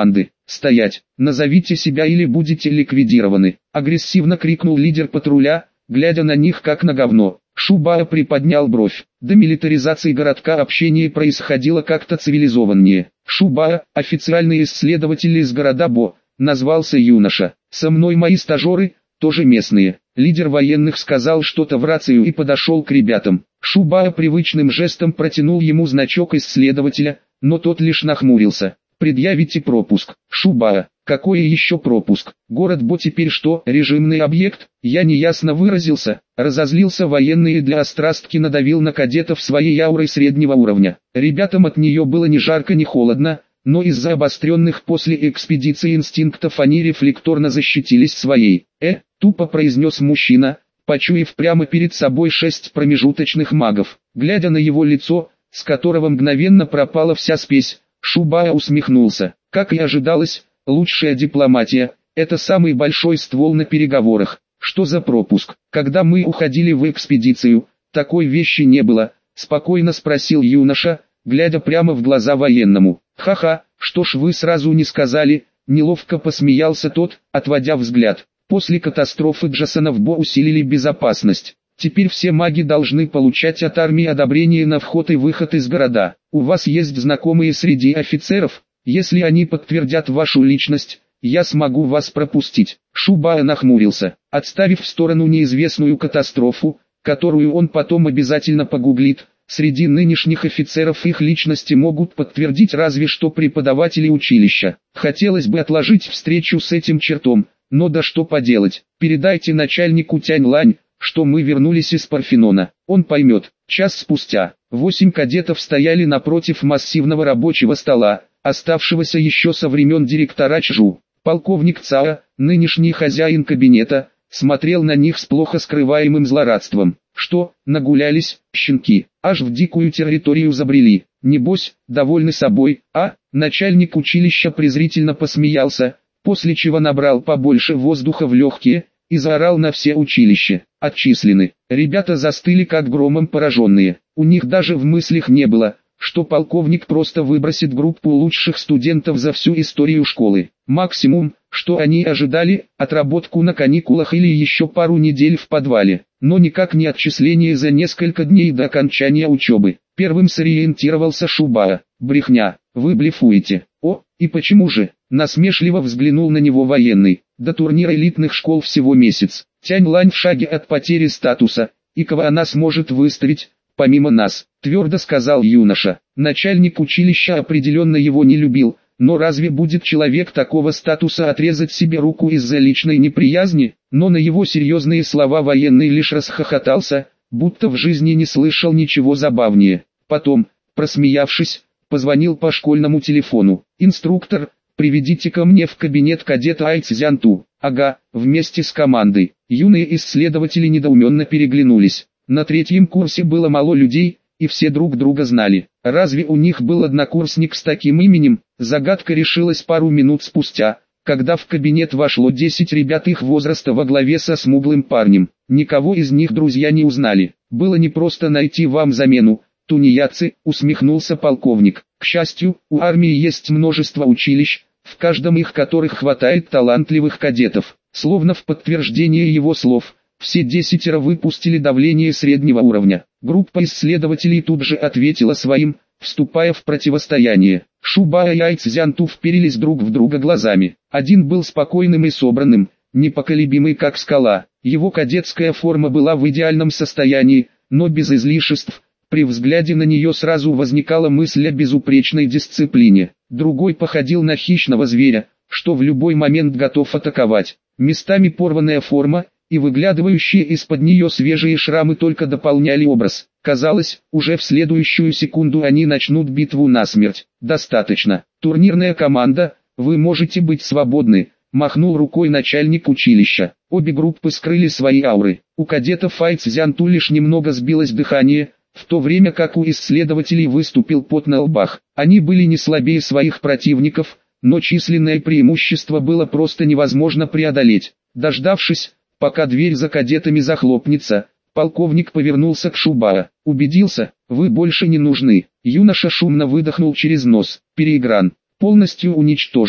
«Стоять! Назовите себя или будете ликвидированы!» — агрессивно крикнул лидер патруля, глядя на них как на говно. Шубая приподнял бровь. До милитаризации городка общение происходило как-то цивилизованнее. «Шубая, официальный исследователь из города Бо», — назвался юноша. «Со мной мои стажеры, тоже местные». Лидер военных сказал что-то в рацию и подошел к ребятам. Шубая привычным жестом протянул ему значок исследователя, но тот лишь нахмурился. «Предъявите пропуск». «Шубая, какой еще пропуск? Город Бо теперь что, режимный объект?» «Я неясно выразился». Разозлился военный и для острастки надавил на кадетов своей аурой среднего уровня. Ребятам от нее было ни жарко ни холодно, но из-за обостренных после экспедиции инстинктов они рефлекторно защитились своей. «Э», — тупо произнес мужчина, почуяв прямо перед собой шесть промежуточных магов. Глядя на его лицо, с которого мгновенно пропала вся спесь, Шубая усмехнулся. Как и ожидалось, лучшая дипломатия — это самый большой ствол на переговорах. «Что за пропуск? Когда мы уходили в экспедицию, такой вещи не было», — спокойно спросил юноша, глядя прямо в глаза военному. «Ха-ха, что ж вы сразу не сказали?» — неловко посмеялся тот, отводя взгляд. «После катастрофы Джасона в Бо усилили безопасность. Теперь все маги должны получать от армии одобрение на вход и выход из города. У вас есть знакомые среди офицеров? Если они подтвердят вашу личность, я смогу вас пропустить». Шубая нахмурился, отставив в сторону неизвестную катастрофу, которую он потом обязательно погуглит. Среди нынешних офицеров их личности могут подтвердить разве что преподаватели училища. Хотелось бы отложить встречу с этим чертом, но да что поделать. Передайте начальнику Тянь-Лань, что мы вернулись из Парфенона. Он поймет. Час спустя, восемь кадетов стояли напротив массивного рабочего стола, оставшегося еще со времен директора Чжу. Полковник Цао, нынешний хозяин кабинета, смотрел на них с плохо скрываемым злорадством. «Что, нагулялись, щенки, аж в дикую территорию забрели, небось, довольны собой, а?» Начальник училища презрительно посмеялся, после чего набрал побольше воздуха в легкие, и заорал на все училище: «Отчислены». Ребята застыли как громом пораженные, у них даже в мыслях не было, что полковник просто выбросит группу лучших студентов за всю историю школы. Максимум, что они ожидали, отработку на каникулах или еще пару недель в подвале, но никак не отчисление за несколько дней до окончания учебы. Первым сориентировался Шубая. «Брехня, вы блефуете». «О, и почему же?» — насмешливо взглянул на него военный. «До турнира элитных школ всего месяц. Тянь-Лань в шаге от потери статуса, и кого она сможет выставить, помимо нас», — твердо сказал юноша. Начальник училища определенно его не любил, но разве будет человек такого статуса отрезать себе руку из-за личной неприязни? Но на его серьезные слова военный лишь расхохотался, будто в жизни не слышал ничего забавнее. Потом, просмеявшись, позвонил по школьному телефону. «Инструктор, приведите ко мне в кабинет кадета Ай Цзянту». «Ага», вместе с командой. Юные исследователи недоуменно переглянулись. На третьем курсе было мало людей, и все друг друга знали. Разве у них был однокурсник с таким именем? Загадка решилась пару минут спустя, когда в кабинет вошло десять ребят их возраста во главе со смуглым парнем. Никого из них друзья не узнали. «Было непросто найти вам замену, тунеядцы», — усмехнулся полковник. «К счастью, у армии есть множество училищ, в каждом их которых хватает талантливых кадетов». Словно в подтверждение его слов, все десятеро выпустили давление среднего уровня. Группа исследователей тут же ответила своим, вступая в противостояние. Шубая и Ай Цзянту вперились друг в друга глазами. Один был спокойным и собранным, непоколебимый как скала. Его кадетская форма была в идеальном состоянии, но без излишеств. При взгляде на нее сразу возникала мысль о безупречной дисциплине. Другой походил на хищного зверя, что в любой момент готов атаковать. Местами порванная форма и выглядывающие из-под нее свежие шрамы только дополняли образ. Казалось, уже в следующую секунду они начнут битву насмерть. «Достаточно. Турнирная команда, вы можете быть свободны», — махнул рукой начальник училища. Обе группы скрыли свои ауры. У кадетов Ай Цзянту лишь немного сбилось дыхание, в то время как у исследователей выступил пот на лбах. Они были не слабее своих противников, но численное преимущество было просто невозможно преодолеть. Дождавшись, пока дверь за кадетами захлопнется, полковник повернулся к Шубая. «Убедился, вы больше не нужны». Юноша шумно выдохнул через нос. «Переигран. Полностью уничтожен.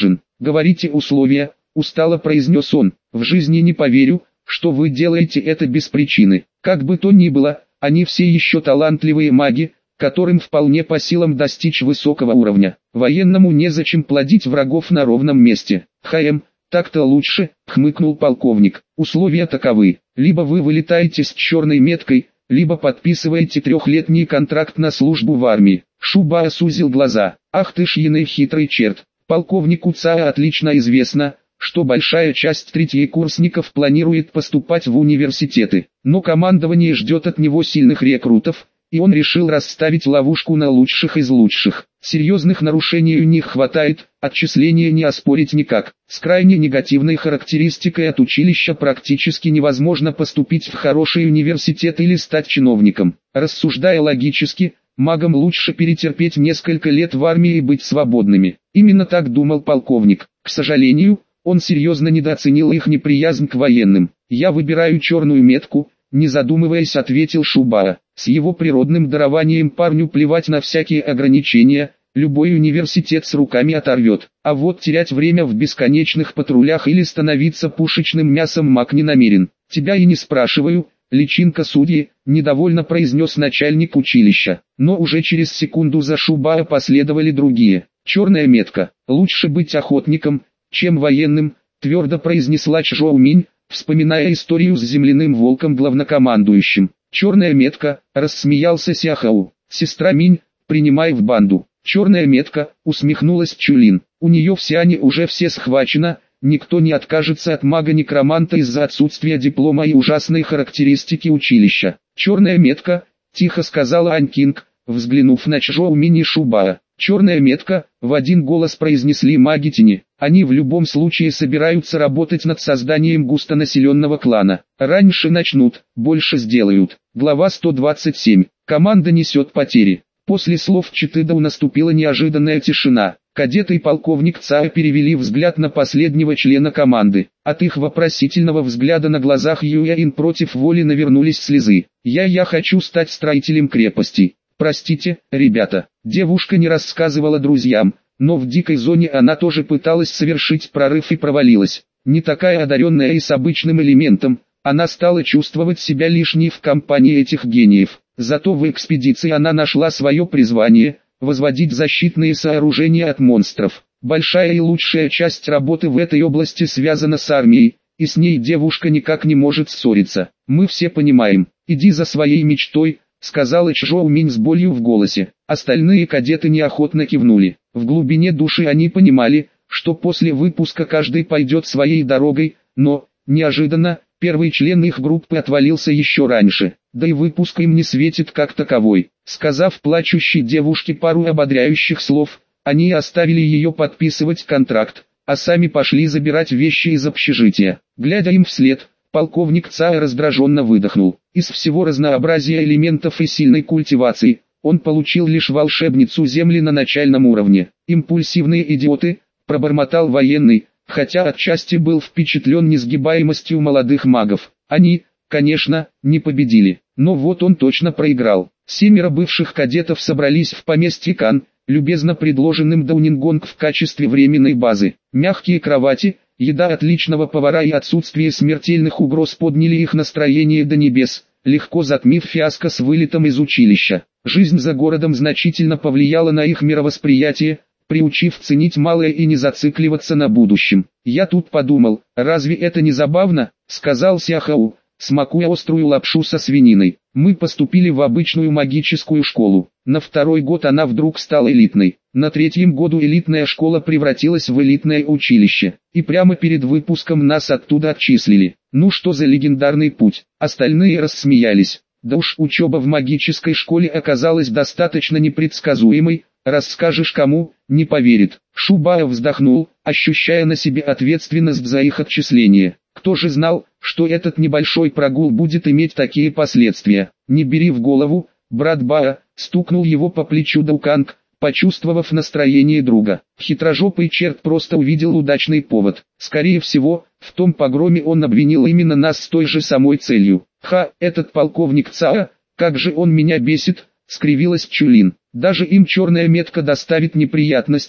Говорите условия, устало произнес он. В жизни не поверю, что вы делаете это без причины. Как бы то ни было, они все еще талантливые маги, которым вполне по силам достичь высокого уровня. Военному незачем плодить врагов на ровном месте. Хм, так-то лучше, хмыкнул полковник. Условия таковы. Либо вы вылетаете с черной меткой, либо подписываете трехлетний контракт на службу в армии. Шуба сузил глаза. Ах ты ж иный хитрый черт. Полковнику Цаа отлично известно, что большая часть третьекурсников планирует поступать в университеты. Но командование ждет от него сильных рекрутов, и он решил расставить ловушку на лучших из лучших. Серьезных нарушений у них хватает, отчисления не оспорить никак. С крайне негативной характеристикой от училища практически невозможно поступить в хороший университет или стать чиновником. Рассуждая логически, магам лучше перетерпеть несколько лет в армии и быть свободными. Именно так думал полковник. К сожалению, он серьезно недооценил их неприязнь к военным. «Я выбираю черную метку», не задумываясь ответил Шуба. С его природным дарованием парню плевать на всякие ограничения, любой университет с руками оторвет. А вот терять время в бесконечных патрулях или становиться пушечным мясом маг не намерен. «Тебя и не спрашиваю», личинка судьи, недовольно произнес начальник училища. Но уже через секунду за Шуба последовали другие. «Черная метка. Лучше быть охотником, чем военным», твердо произнесла Чжоу Минь, вспоминая историю с земляным волком главнокомандующим. «Черная метка», рассмеялся Сяхау. «Сестра Минь, принимай в банду». «Черная метка», усмехнулась Чулин. «У нее все они уже все схвачено, никто не откажется от мага-некроманта из-за отсутствия диплома и ужасной характеристики училища». «Черная метка», тихо сказала Ань Кинг, взглянув на Чжоу Минь и Шуба. «Черная метка», в один голос произнесли маги тени. Они в любом случае собираются работать над созданием густонаселенного клана. Раньше начнут, больше сделают. Глава сто двадцать семь. Команда несет потери. После слов Читыдау наступила неожиданная тишина. Кадеты и полковник Цаа перевели взгляд на последнего члена команды. От их вопросительного взгляда на глазах Юэин против воли навернулись слезы. «Я я хочу стать строителем крепости. Простите, ребята». Девушка не рассказывала друзьям, но в дикой зоне она тоже пыталась совершить прорыв и провалилась. Не такая одаренная и с обычным элементом, она стала чувствовать себя лишней в компании этих гениев. Зато в экспедиции она нашла свое призвание – возводить защитные сооружения от монстров. Большая и лучшая часть работы в этой области связана с армией, и с ней девушка никак не может ссориться. «Мы все понимаем, иди за своей мечтой», — сказала Чжоу Минь с болью в голосе. Остальные кадеты неохотно кивнули. В глубине души они понимали, что после выпуска каждый пойдет своей дорогой, но, неожиданно, первый член их группы отвалился еще раньше, да и выпуск им не светит как таковой. Сказав плачущей девушке пару ободряющих слов, они оставили ее подписывать контракт, а сами пошли забирать вещи из общежития. Глядя им вслед, полковник Цаа раздраженно выдохнул. Из всего разнообразия элементов и сильной культивации, он получил лишь волшебницу земли на начальном уровне. «Импульсивные идиоты», пробормотал военный, хотя отчасти был впечатлен несгибаемостью молодых магов. Они, конечно, не победили, но вот он точно проиграл. Семеро бывших кадетов собрались в поместье Кан, любезно предложенным Даунингонг в качестве временной базы. Мягкие кровати, еда отличного повара и отсутствие смертельных угроз подняли их настроение до небес, легко затмив фиаско с вылетом из училища. Жизнь за городом значительно повлияла на их мировосприятие, приучив ценить малое и не зацикливаться на будущем. «Я тут подумал, разве это не забавно?» — сказал Сяхау, смакуя острую лапшу со свининой. «Мы поступили в обычную магическую школу. На второй год она вдруг стала элитной. На третьем году элитная школа превратилась в элитное училище. И прямо перед выпуском нас оттуда отчислили. Ну что за легендарный путь?» Остальные рассмеялись. Да уж, учеба в магической школе оказалась достаточно непредсказуемой. Расскажешь кому, не поверит. Шубаев вздохнул, ощущая на себе ответственность за их отчисление. Кто же знал, что этот небольшой прогул будет иметь такие последствия? «Не бери в голову, брат Баа», стукнул его по плечу Дауканг, почувствовав настроение друга. Хитрожопый черт просто увидел удачный повод. Скорее всего, в том погроме он обвинил именно нас с той же самой целью. «Ха, этот полковник Цаа, как же он меня бесит», — скривилась Чулин. «Даже им черная метка доставит неприятности»,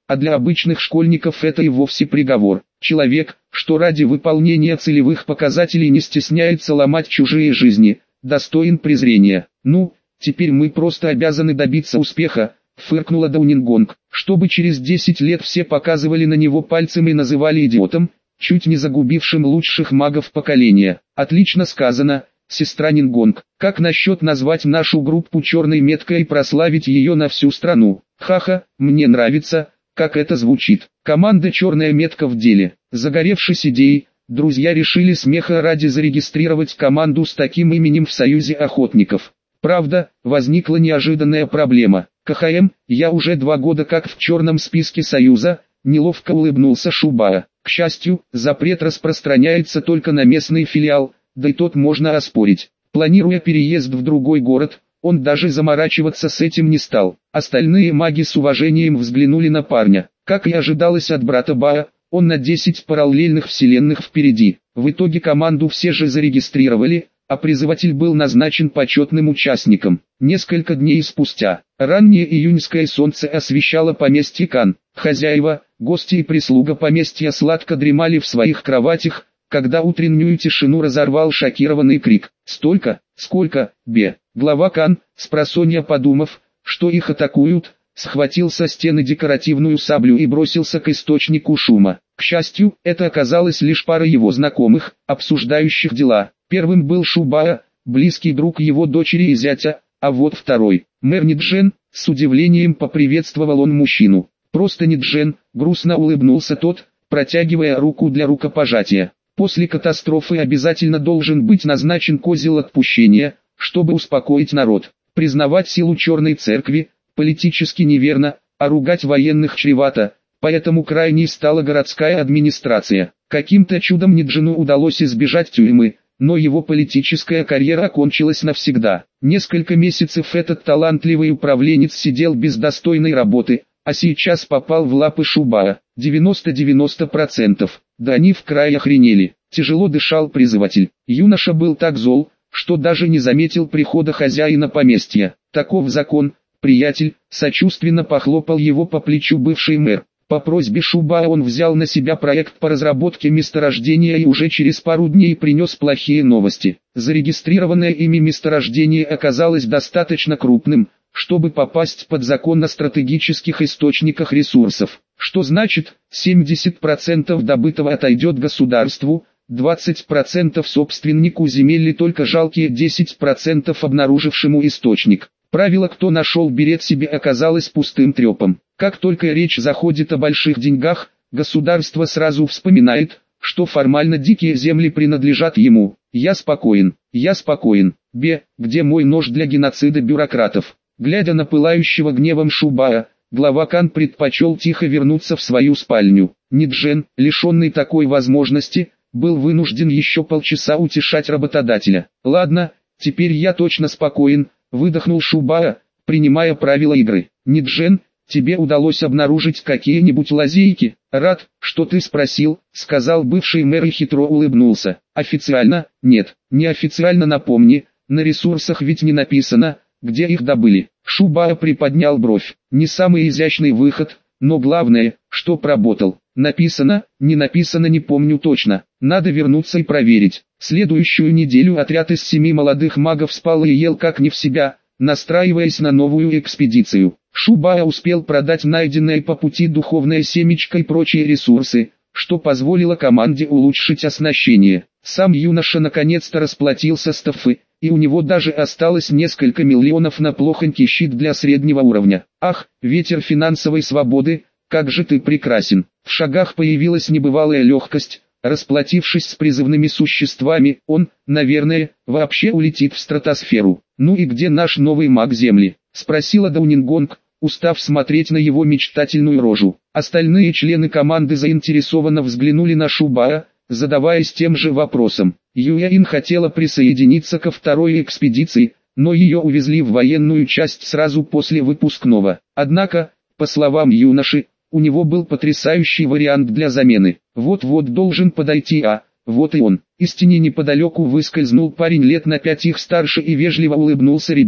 а для обычных школьников это и вовсе приговор. Человек, что ради выполнения целевых показателей не стесняется ломать чужие жизни, достоин презрения. Ну, теперь мы просто обязаны добиться успеха, фыркнула Даунингонг, чтобы через десять лет все показывали на него пальцем и называли идиотом, чуть не загубившим лучших магов поколения. Отлично сказано, сестра Нингонг. Как насчет назвать нашу группу черной меткой и прославить ее на всю страну? Ха-ха, мне нравится, как это звучит. Команда «Черная метка» в деле. Загоревшись идеей, друзья решили смеха ради зарегистрировать команду с таким именем в Союзе охотников. Правда, возникла неожиданная проблема. КХМ, я уже два года как в черном списке Союза, неловко улыбнулся Шубая. К счастью, запрет распространяется только на местный филиал, да и тот можно оспорить. Планируя переезд в другой город, он даже заморачиваться с этим не стал. Остальные маги с уважением взглянули на парня. Как и ожидалось от брата Бая, он на десять параллельных вселенных впереди. В итоге команду все же зарегистрировали, а призыватель был назначен почетным участником. Несколько дней спустя, раннее июньское солнце освещало поместье Кан. Хозяева, гости и прислуга поместья сладко дремали в своих кроватях, когда утреннюю тишину разорвал шокированный крик. «Столько, сколько, бе!» Глава Кан, спросонья подумав, что их атакуют, схватил со стены декоративную саблю и бросился к источнику шума. К счастью, это оказалось лишь пара его знакомых, обсуждающих дела. Первым был Шубая, близкий друг его дочери и зятя, а вот второй, мэр Ниджен. С удивлением поприветствовал он мужчину. «Просто Ниджен», грустно улыбнулся тот, протягивая руку для рукопожатия. «После катастрофы обязательно должен быть назначен козел отпущения, чтобы успокоить народ. Признавать силу Черной Церкви политически неверно, а ругать военных чревато, поэтому крайней стала городская администрация. Каким-то чудом Ниджену удалось избежать тюрьмы, но его политическая карьера окончилась навсегда. Несколько месяцев этот талантливый управленец сидел без достойной работы, а сейчас попал в лапы Шубая. девяносто-девяносто процентов. Да они в край охренели. Тяжело дышал призыватель. Юноша был так зол, что даже не заметил прихода хозяина поместья. Таков закон, приятель, сочувственно похлопал его по плечу бывший мэр. По просьбе Шубая он взял на себя проект по разработке месторождения и уже через пару дней принес плохие новости. Зарегистрированное ими месторождение оказалось достаточно крупным, чтобы попасть под закон о стратегических источниках ресурсов. Что значит, семьдесят процентов добытого отойдет государству, двадцать процентов собственнику земель и только жалкие десять процентов обнаружившему источник. Правило «кто нашел берет себе» оказалось пустым трепом. Как только речь заходит о больших деньгах, государство сразу вспоминает, что формально дикие земли принадлежат ему. Я спокоен, я спокоен. Бе, где мой нож для геноцида бюрократов? Глядя на пылающего гневом Шубая, глава Кан предпочел тихо вернуться в свою спальню. Ниджен, лишенный такой возможности, был вынужден еще полчаса утешать работодателя. «Ладно, теперь я точно спокоен», — выдохнул Шубая, принимая правила игры. «Ниджен, тебе удалось обнаружить какие-нибудь лазейки?» «Рад, что ты спросил», — сказал бывший мэр и хитро улыбнулся. «Официально? Нет. Неофициально напомни, на ресурсах ведь не написано, где их добыли». Шубая приподнял бровь. Не самый изящный выход, но главное, что проработал. Написано, не написано не помню точно. Надо вернуться и проверить. Следующую неделю отряд из семи молодых магов спал и ел как не в себя, настраиваясь на новую экспедицию. Шубая успел продать найденное по пути духовное семечко и прочие ресурсы, что позволило команде улучшить оснащение. Сам юноша наконец-то расплатился с Таффы, и у него даже осталось несколько миллионов на плохонький щит для среднего уровня. Ах, ветер финансовой свободы, как же ты прекрасен. В шагах появилась небывалая легкость. Расплатившись с призывными существами, он, наверное, вообще улетит в стратосферу. «Ну и где наш новый маг Земли?» — спросила Даунингонг, устав смотреть на его мечтательную рожу. Остальные члены команды заинтересованно взглянули на Шубая, задаваясь тем же вопросом. Юэин хотела присоединиться ко второй экспедиции, но ее увезли в военную часть сразу после выпускного. Однако, по словам юноши, у него был потрясающий вариант для замены. Вот-вот должен подойти, а, вот и он. Из тени неподалеку выскользнул парень лет на пять их старше и вежливо улыбнулся ребятам.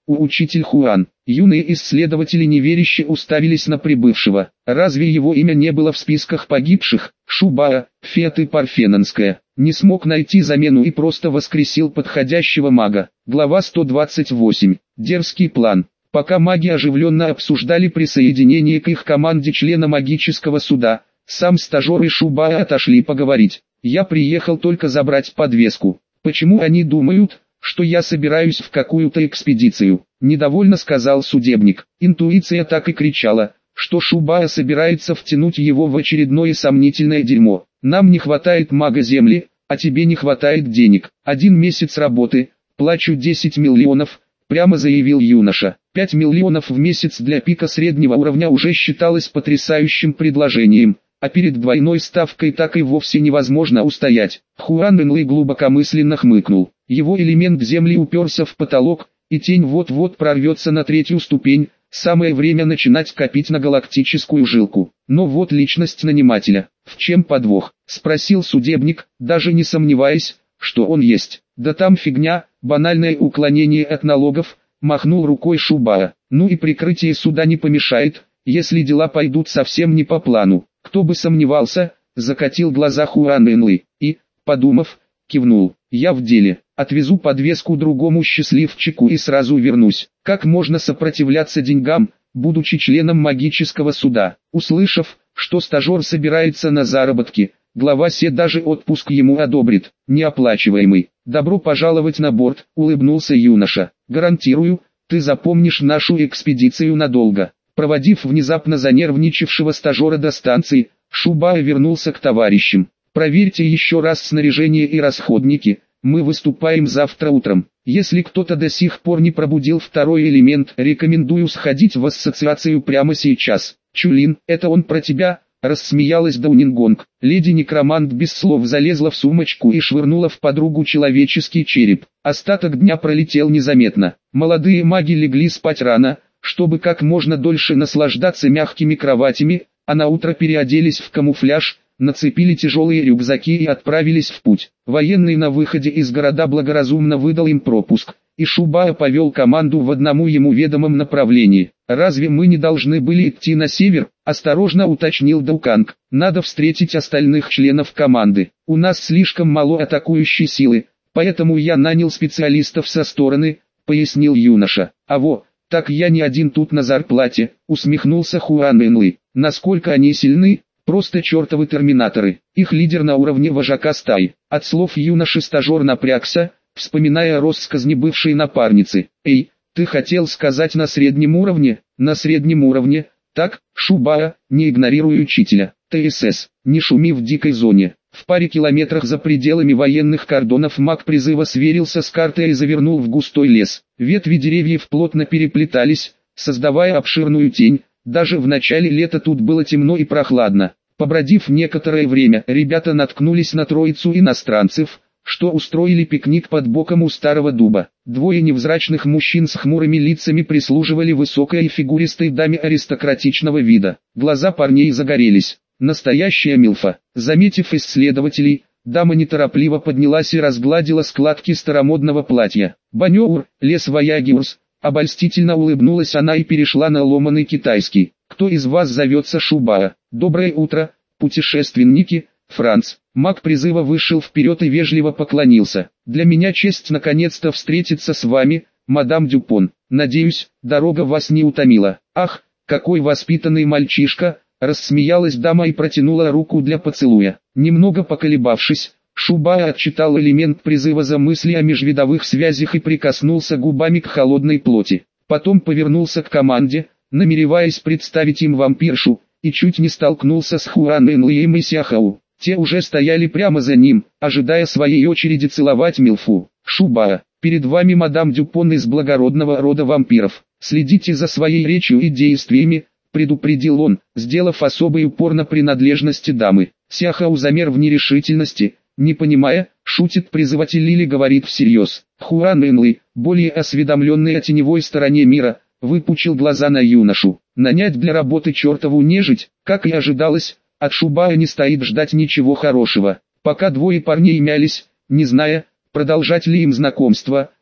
у учитель Хуан. Юные исследователи неверяще уставились на прибывшего. Разве его имя не было в списках погибших? Шубаа, Феты Парфенонская, не смог найти замену и просто воскресил подходящего мага. Глава сто двадцать восемь. Дерзкий план. Пока маги оживленно обсуждали присоединение к их команде члена магического суда, сам стажер и Шубаа отошли поговорить. «Я приехал только забрать подвеску. Почему они думают, что я собираюсь в какую-то экспедицию?» — недовольно сказал судебник. Интуиция так и кричала, что Шубаа собирается втянуть его в очередное сомнительное дерьмо. «Нам не хватает мага земли, а тебе не хватает денег. Один месяц работы, плачу десять миллионов», — прямо заявил юноша. пять миллионов в месяц для пика среднего уровня уже считалось потрясающим предложением, а перед двойной ставкой так и вовсе невозможно устоять. Хуан Энлэй глубокомысленно хмыкнул. Его элемент земли уперся в потолок, и тень вот-вот прорвется на третью ступень. Самое время начинать копить на галактическую жилку. Но вот личность нанимателя. «В чем подвох?» — спросил судебник, даже не сомневаясь, что он есть. «Да там фигня, банальное уклонение от налогов», — махнул рукой Шубаа. «Ну и прикрытие суда не помешает, если дела пойдут совсем не по плану». «Кто бы сомневался», — закатил глаза Хуан Энлэй, и, подумав, кивнул. «Я в деле, отвезу подвеску другому счастливчику и сразу вернусь». Как можно сопротивляться деньгам, будучи членом магического суда? Услышав, что стажер собирается на заработки, глава Се даже отпуск ему одобрит, неоплачиваемый. «Добро пожаловать на борт», — улыбнулся юноша. «Гарантирую, ты запомнишь нашу экспедицию надолго». Проводив внезапно занервничавшего стажера до станции, Шубаа вернулся к товарищам. «Проверьте еще раз снаряжение и расходники, мы выступаем завтра утром. Если кто-то до сих пор не пробудил второй элемент, рекомендую сходить в ассоциацию прямо сейчас». «Чулин, это он про тебя?» — рассмеялась Даунингонг. Леди-некромант без слов залезла в сумочку и швырнула в подругу человеческий череп. Остаток дня пролетел незаметно. Молодые маги легли спать рано, чтобы как можно дольше наслаждаться мягкими кроватями, а на утро переоделись в камуфляж, нацепили тяжелые рюкзаки и отправились в путь. Военный на выходе из города благоразумно выдал им пропуск, и Шубаа повел команду в одному ему ведомом направлении. «Разве мы не должны были идти на север?» – осторожно уточнил Дауканг. «Надо встретить остальных членов команды. У нас слишком мало атакующей силы, поэтому я нанял специалистов со стороны», – пояснил юноша. «А во, так я не один тут на зарплате», — усмехнулся Хуан Энлэй. «Насколько они сильны? Просто чертовы терминаторы. Их лидер на уровне вожака стаи». От слов юноши-стажер напрягся, вспоминая россказни бывшей напарницы. «Эй, ты хотел сказать на среднем уровне?» «На среднем уровне. Так, Шубаа, не игнорируй учителя. ТСС, не шуми в дикой зоне». В паре километрах за пределами военных кордонов маг призыва сверился с картой и завернул в густой лес. Ветви деревьев плотно переплетались, создавая обширную тень. Даже в начале лета тут было темно и прохладно. Побродив некоторое время, ребята наткнулись на троицу иностранцев, что устроили пикник под боком у старого дуба. Двое невзрачных мужчин с хмурыми лицами прислуживали высокой и фигуристой даме аристократичного вида. Глаза парней загорелись. Настоящая милфа. Заметив исследователей, дама неторопливо поднялась и разгладила складки старомодного платья. «Банёур, лес Ваягиурс», обольстительно улыбнулась она и перешла на ломаный китайский. «Кто из вас зовется Шубаа?» «Доброе утро, путешественники, Франц». Маг призыва вышел вперед и вежливо поклонился. «Для меня честь наконец-то встретиться с вами, мадам Дюпон. Надеюсь, дорога вас не утомила». «Ах, какой воспитанный мальчишка!» Рассмеялась дама и протянула руку для поцелуя. Немного поколебавшись, Шубаа отчитал элемент призыва за мысли о межвидовых связях и прикоснулся губами к холодной плоти. Потом повернулся к команде, намереваясь представить им вампиршу, и чуть не столкнулся с Хуан Энлэем и Сяхау. Те уже стояли прямо за ним, ожидая своей очереди целовать милфу. «Шубаа, перед вами мадам Дюпон из благородного рода вампиров. Следите за своей речью и действиями», — предупредил он, сделав особый упор на принадлежности дамы. Сяхау замер в нерешительности, не понимая, шутит призыватель или говорит всерьез. Хуан Энлэй, более осведомленный о теневой стороне мира, выпучил глаза на юношу. Нанять для работы чертову нежить, как и ожидалось, от Шубаа не стоит ждать ничего хорошего. Пока двое парней мялись, не зная, продолжать ли им знакомство,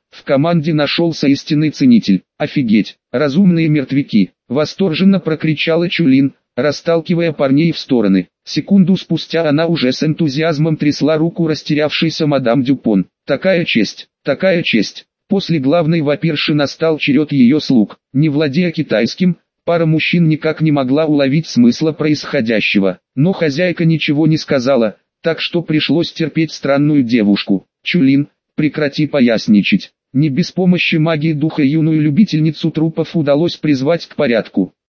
В команде нашелся истинный ценитель. Офигеть, разумные мертвяки, восторженно прокричала Чулин, расталкивая парней в стороны. Секунду спустя она уже с энтузиазмом трясла руку растерявшейся мадам Дюпон. Такая честь, такая честь. После главной вопирши настал черед ее слуг. Не владея китайским, пара мужчин никак не могла уловить смысла происходящего. Но хозяйка ничего не сказала, так что пришлось терпеть странную девушку. Чулин, прекрати поясничать. Не без помощи магии духа юную любительницу трупов удалось призвать к порядку.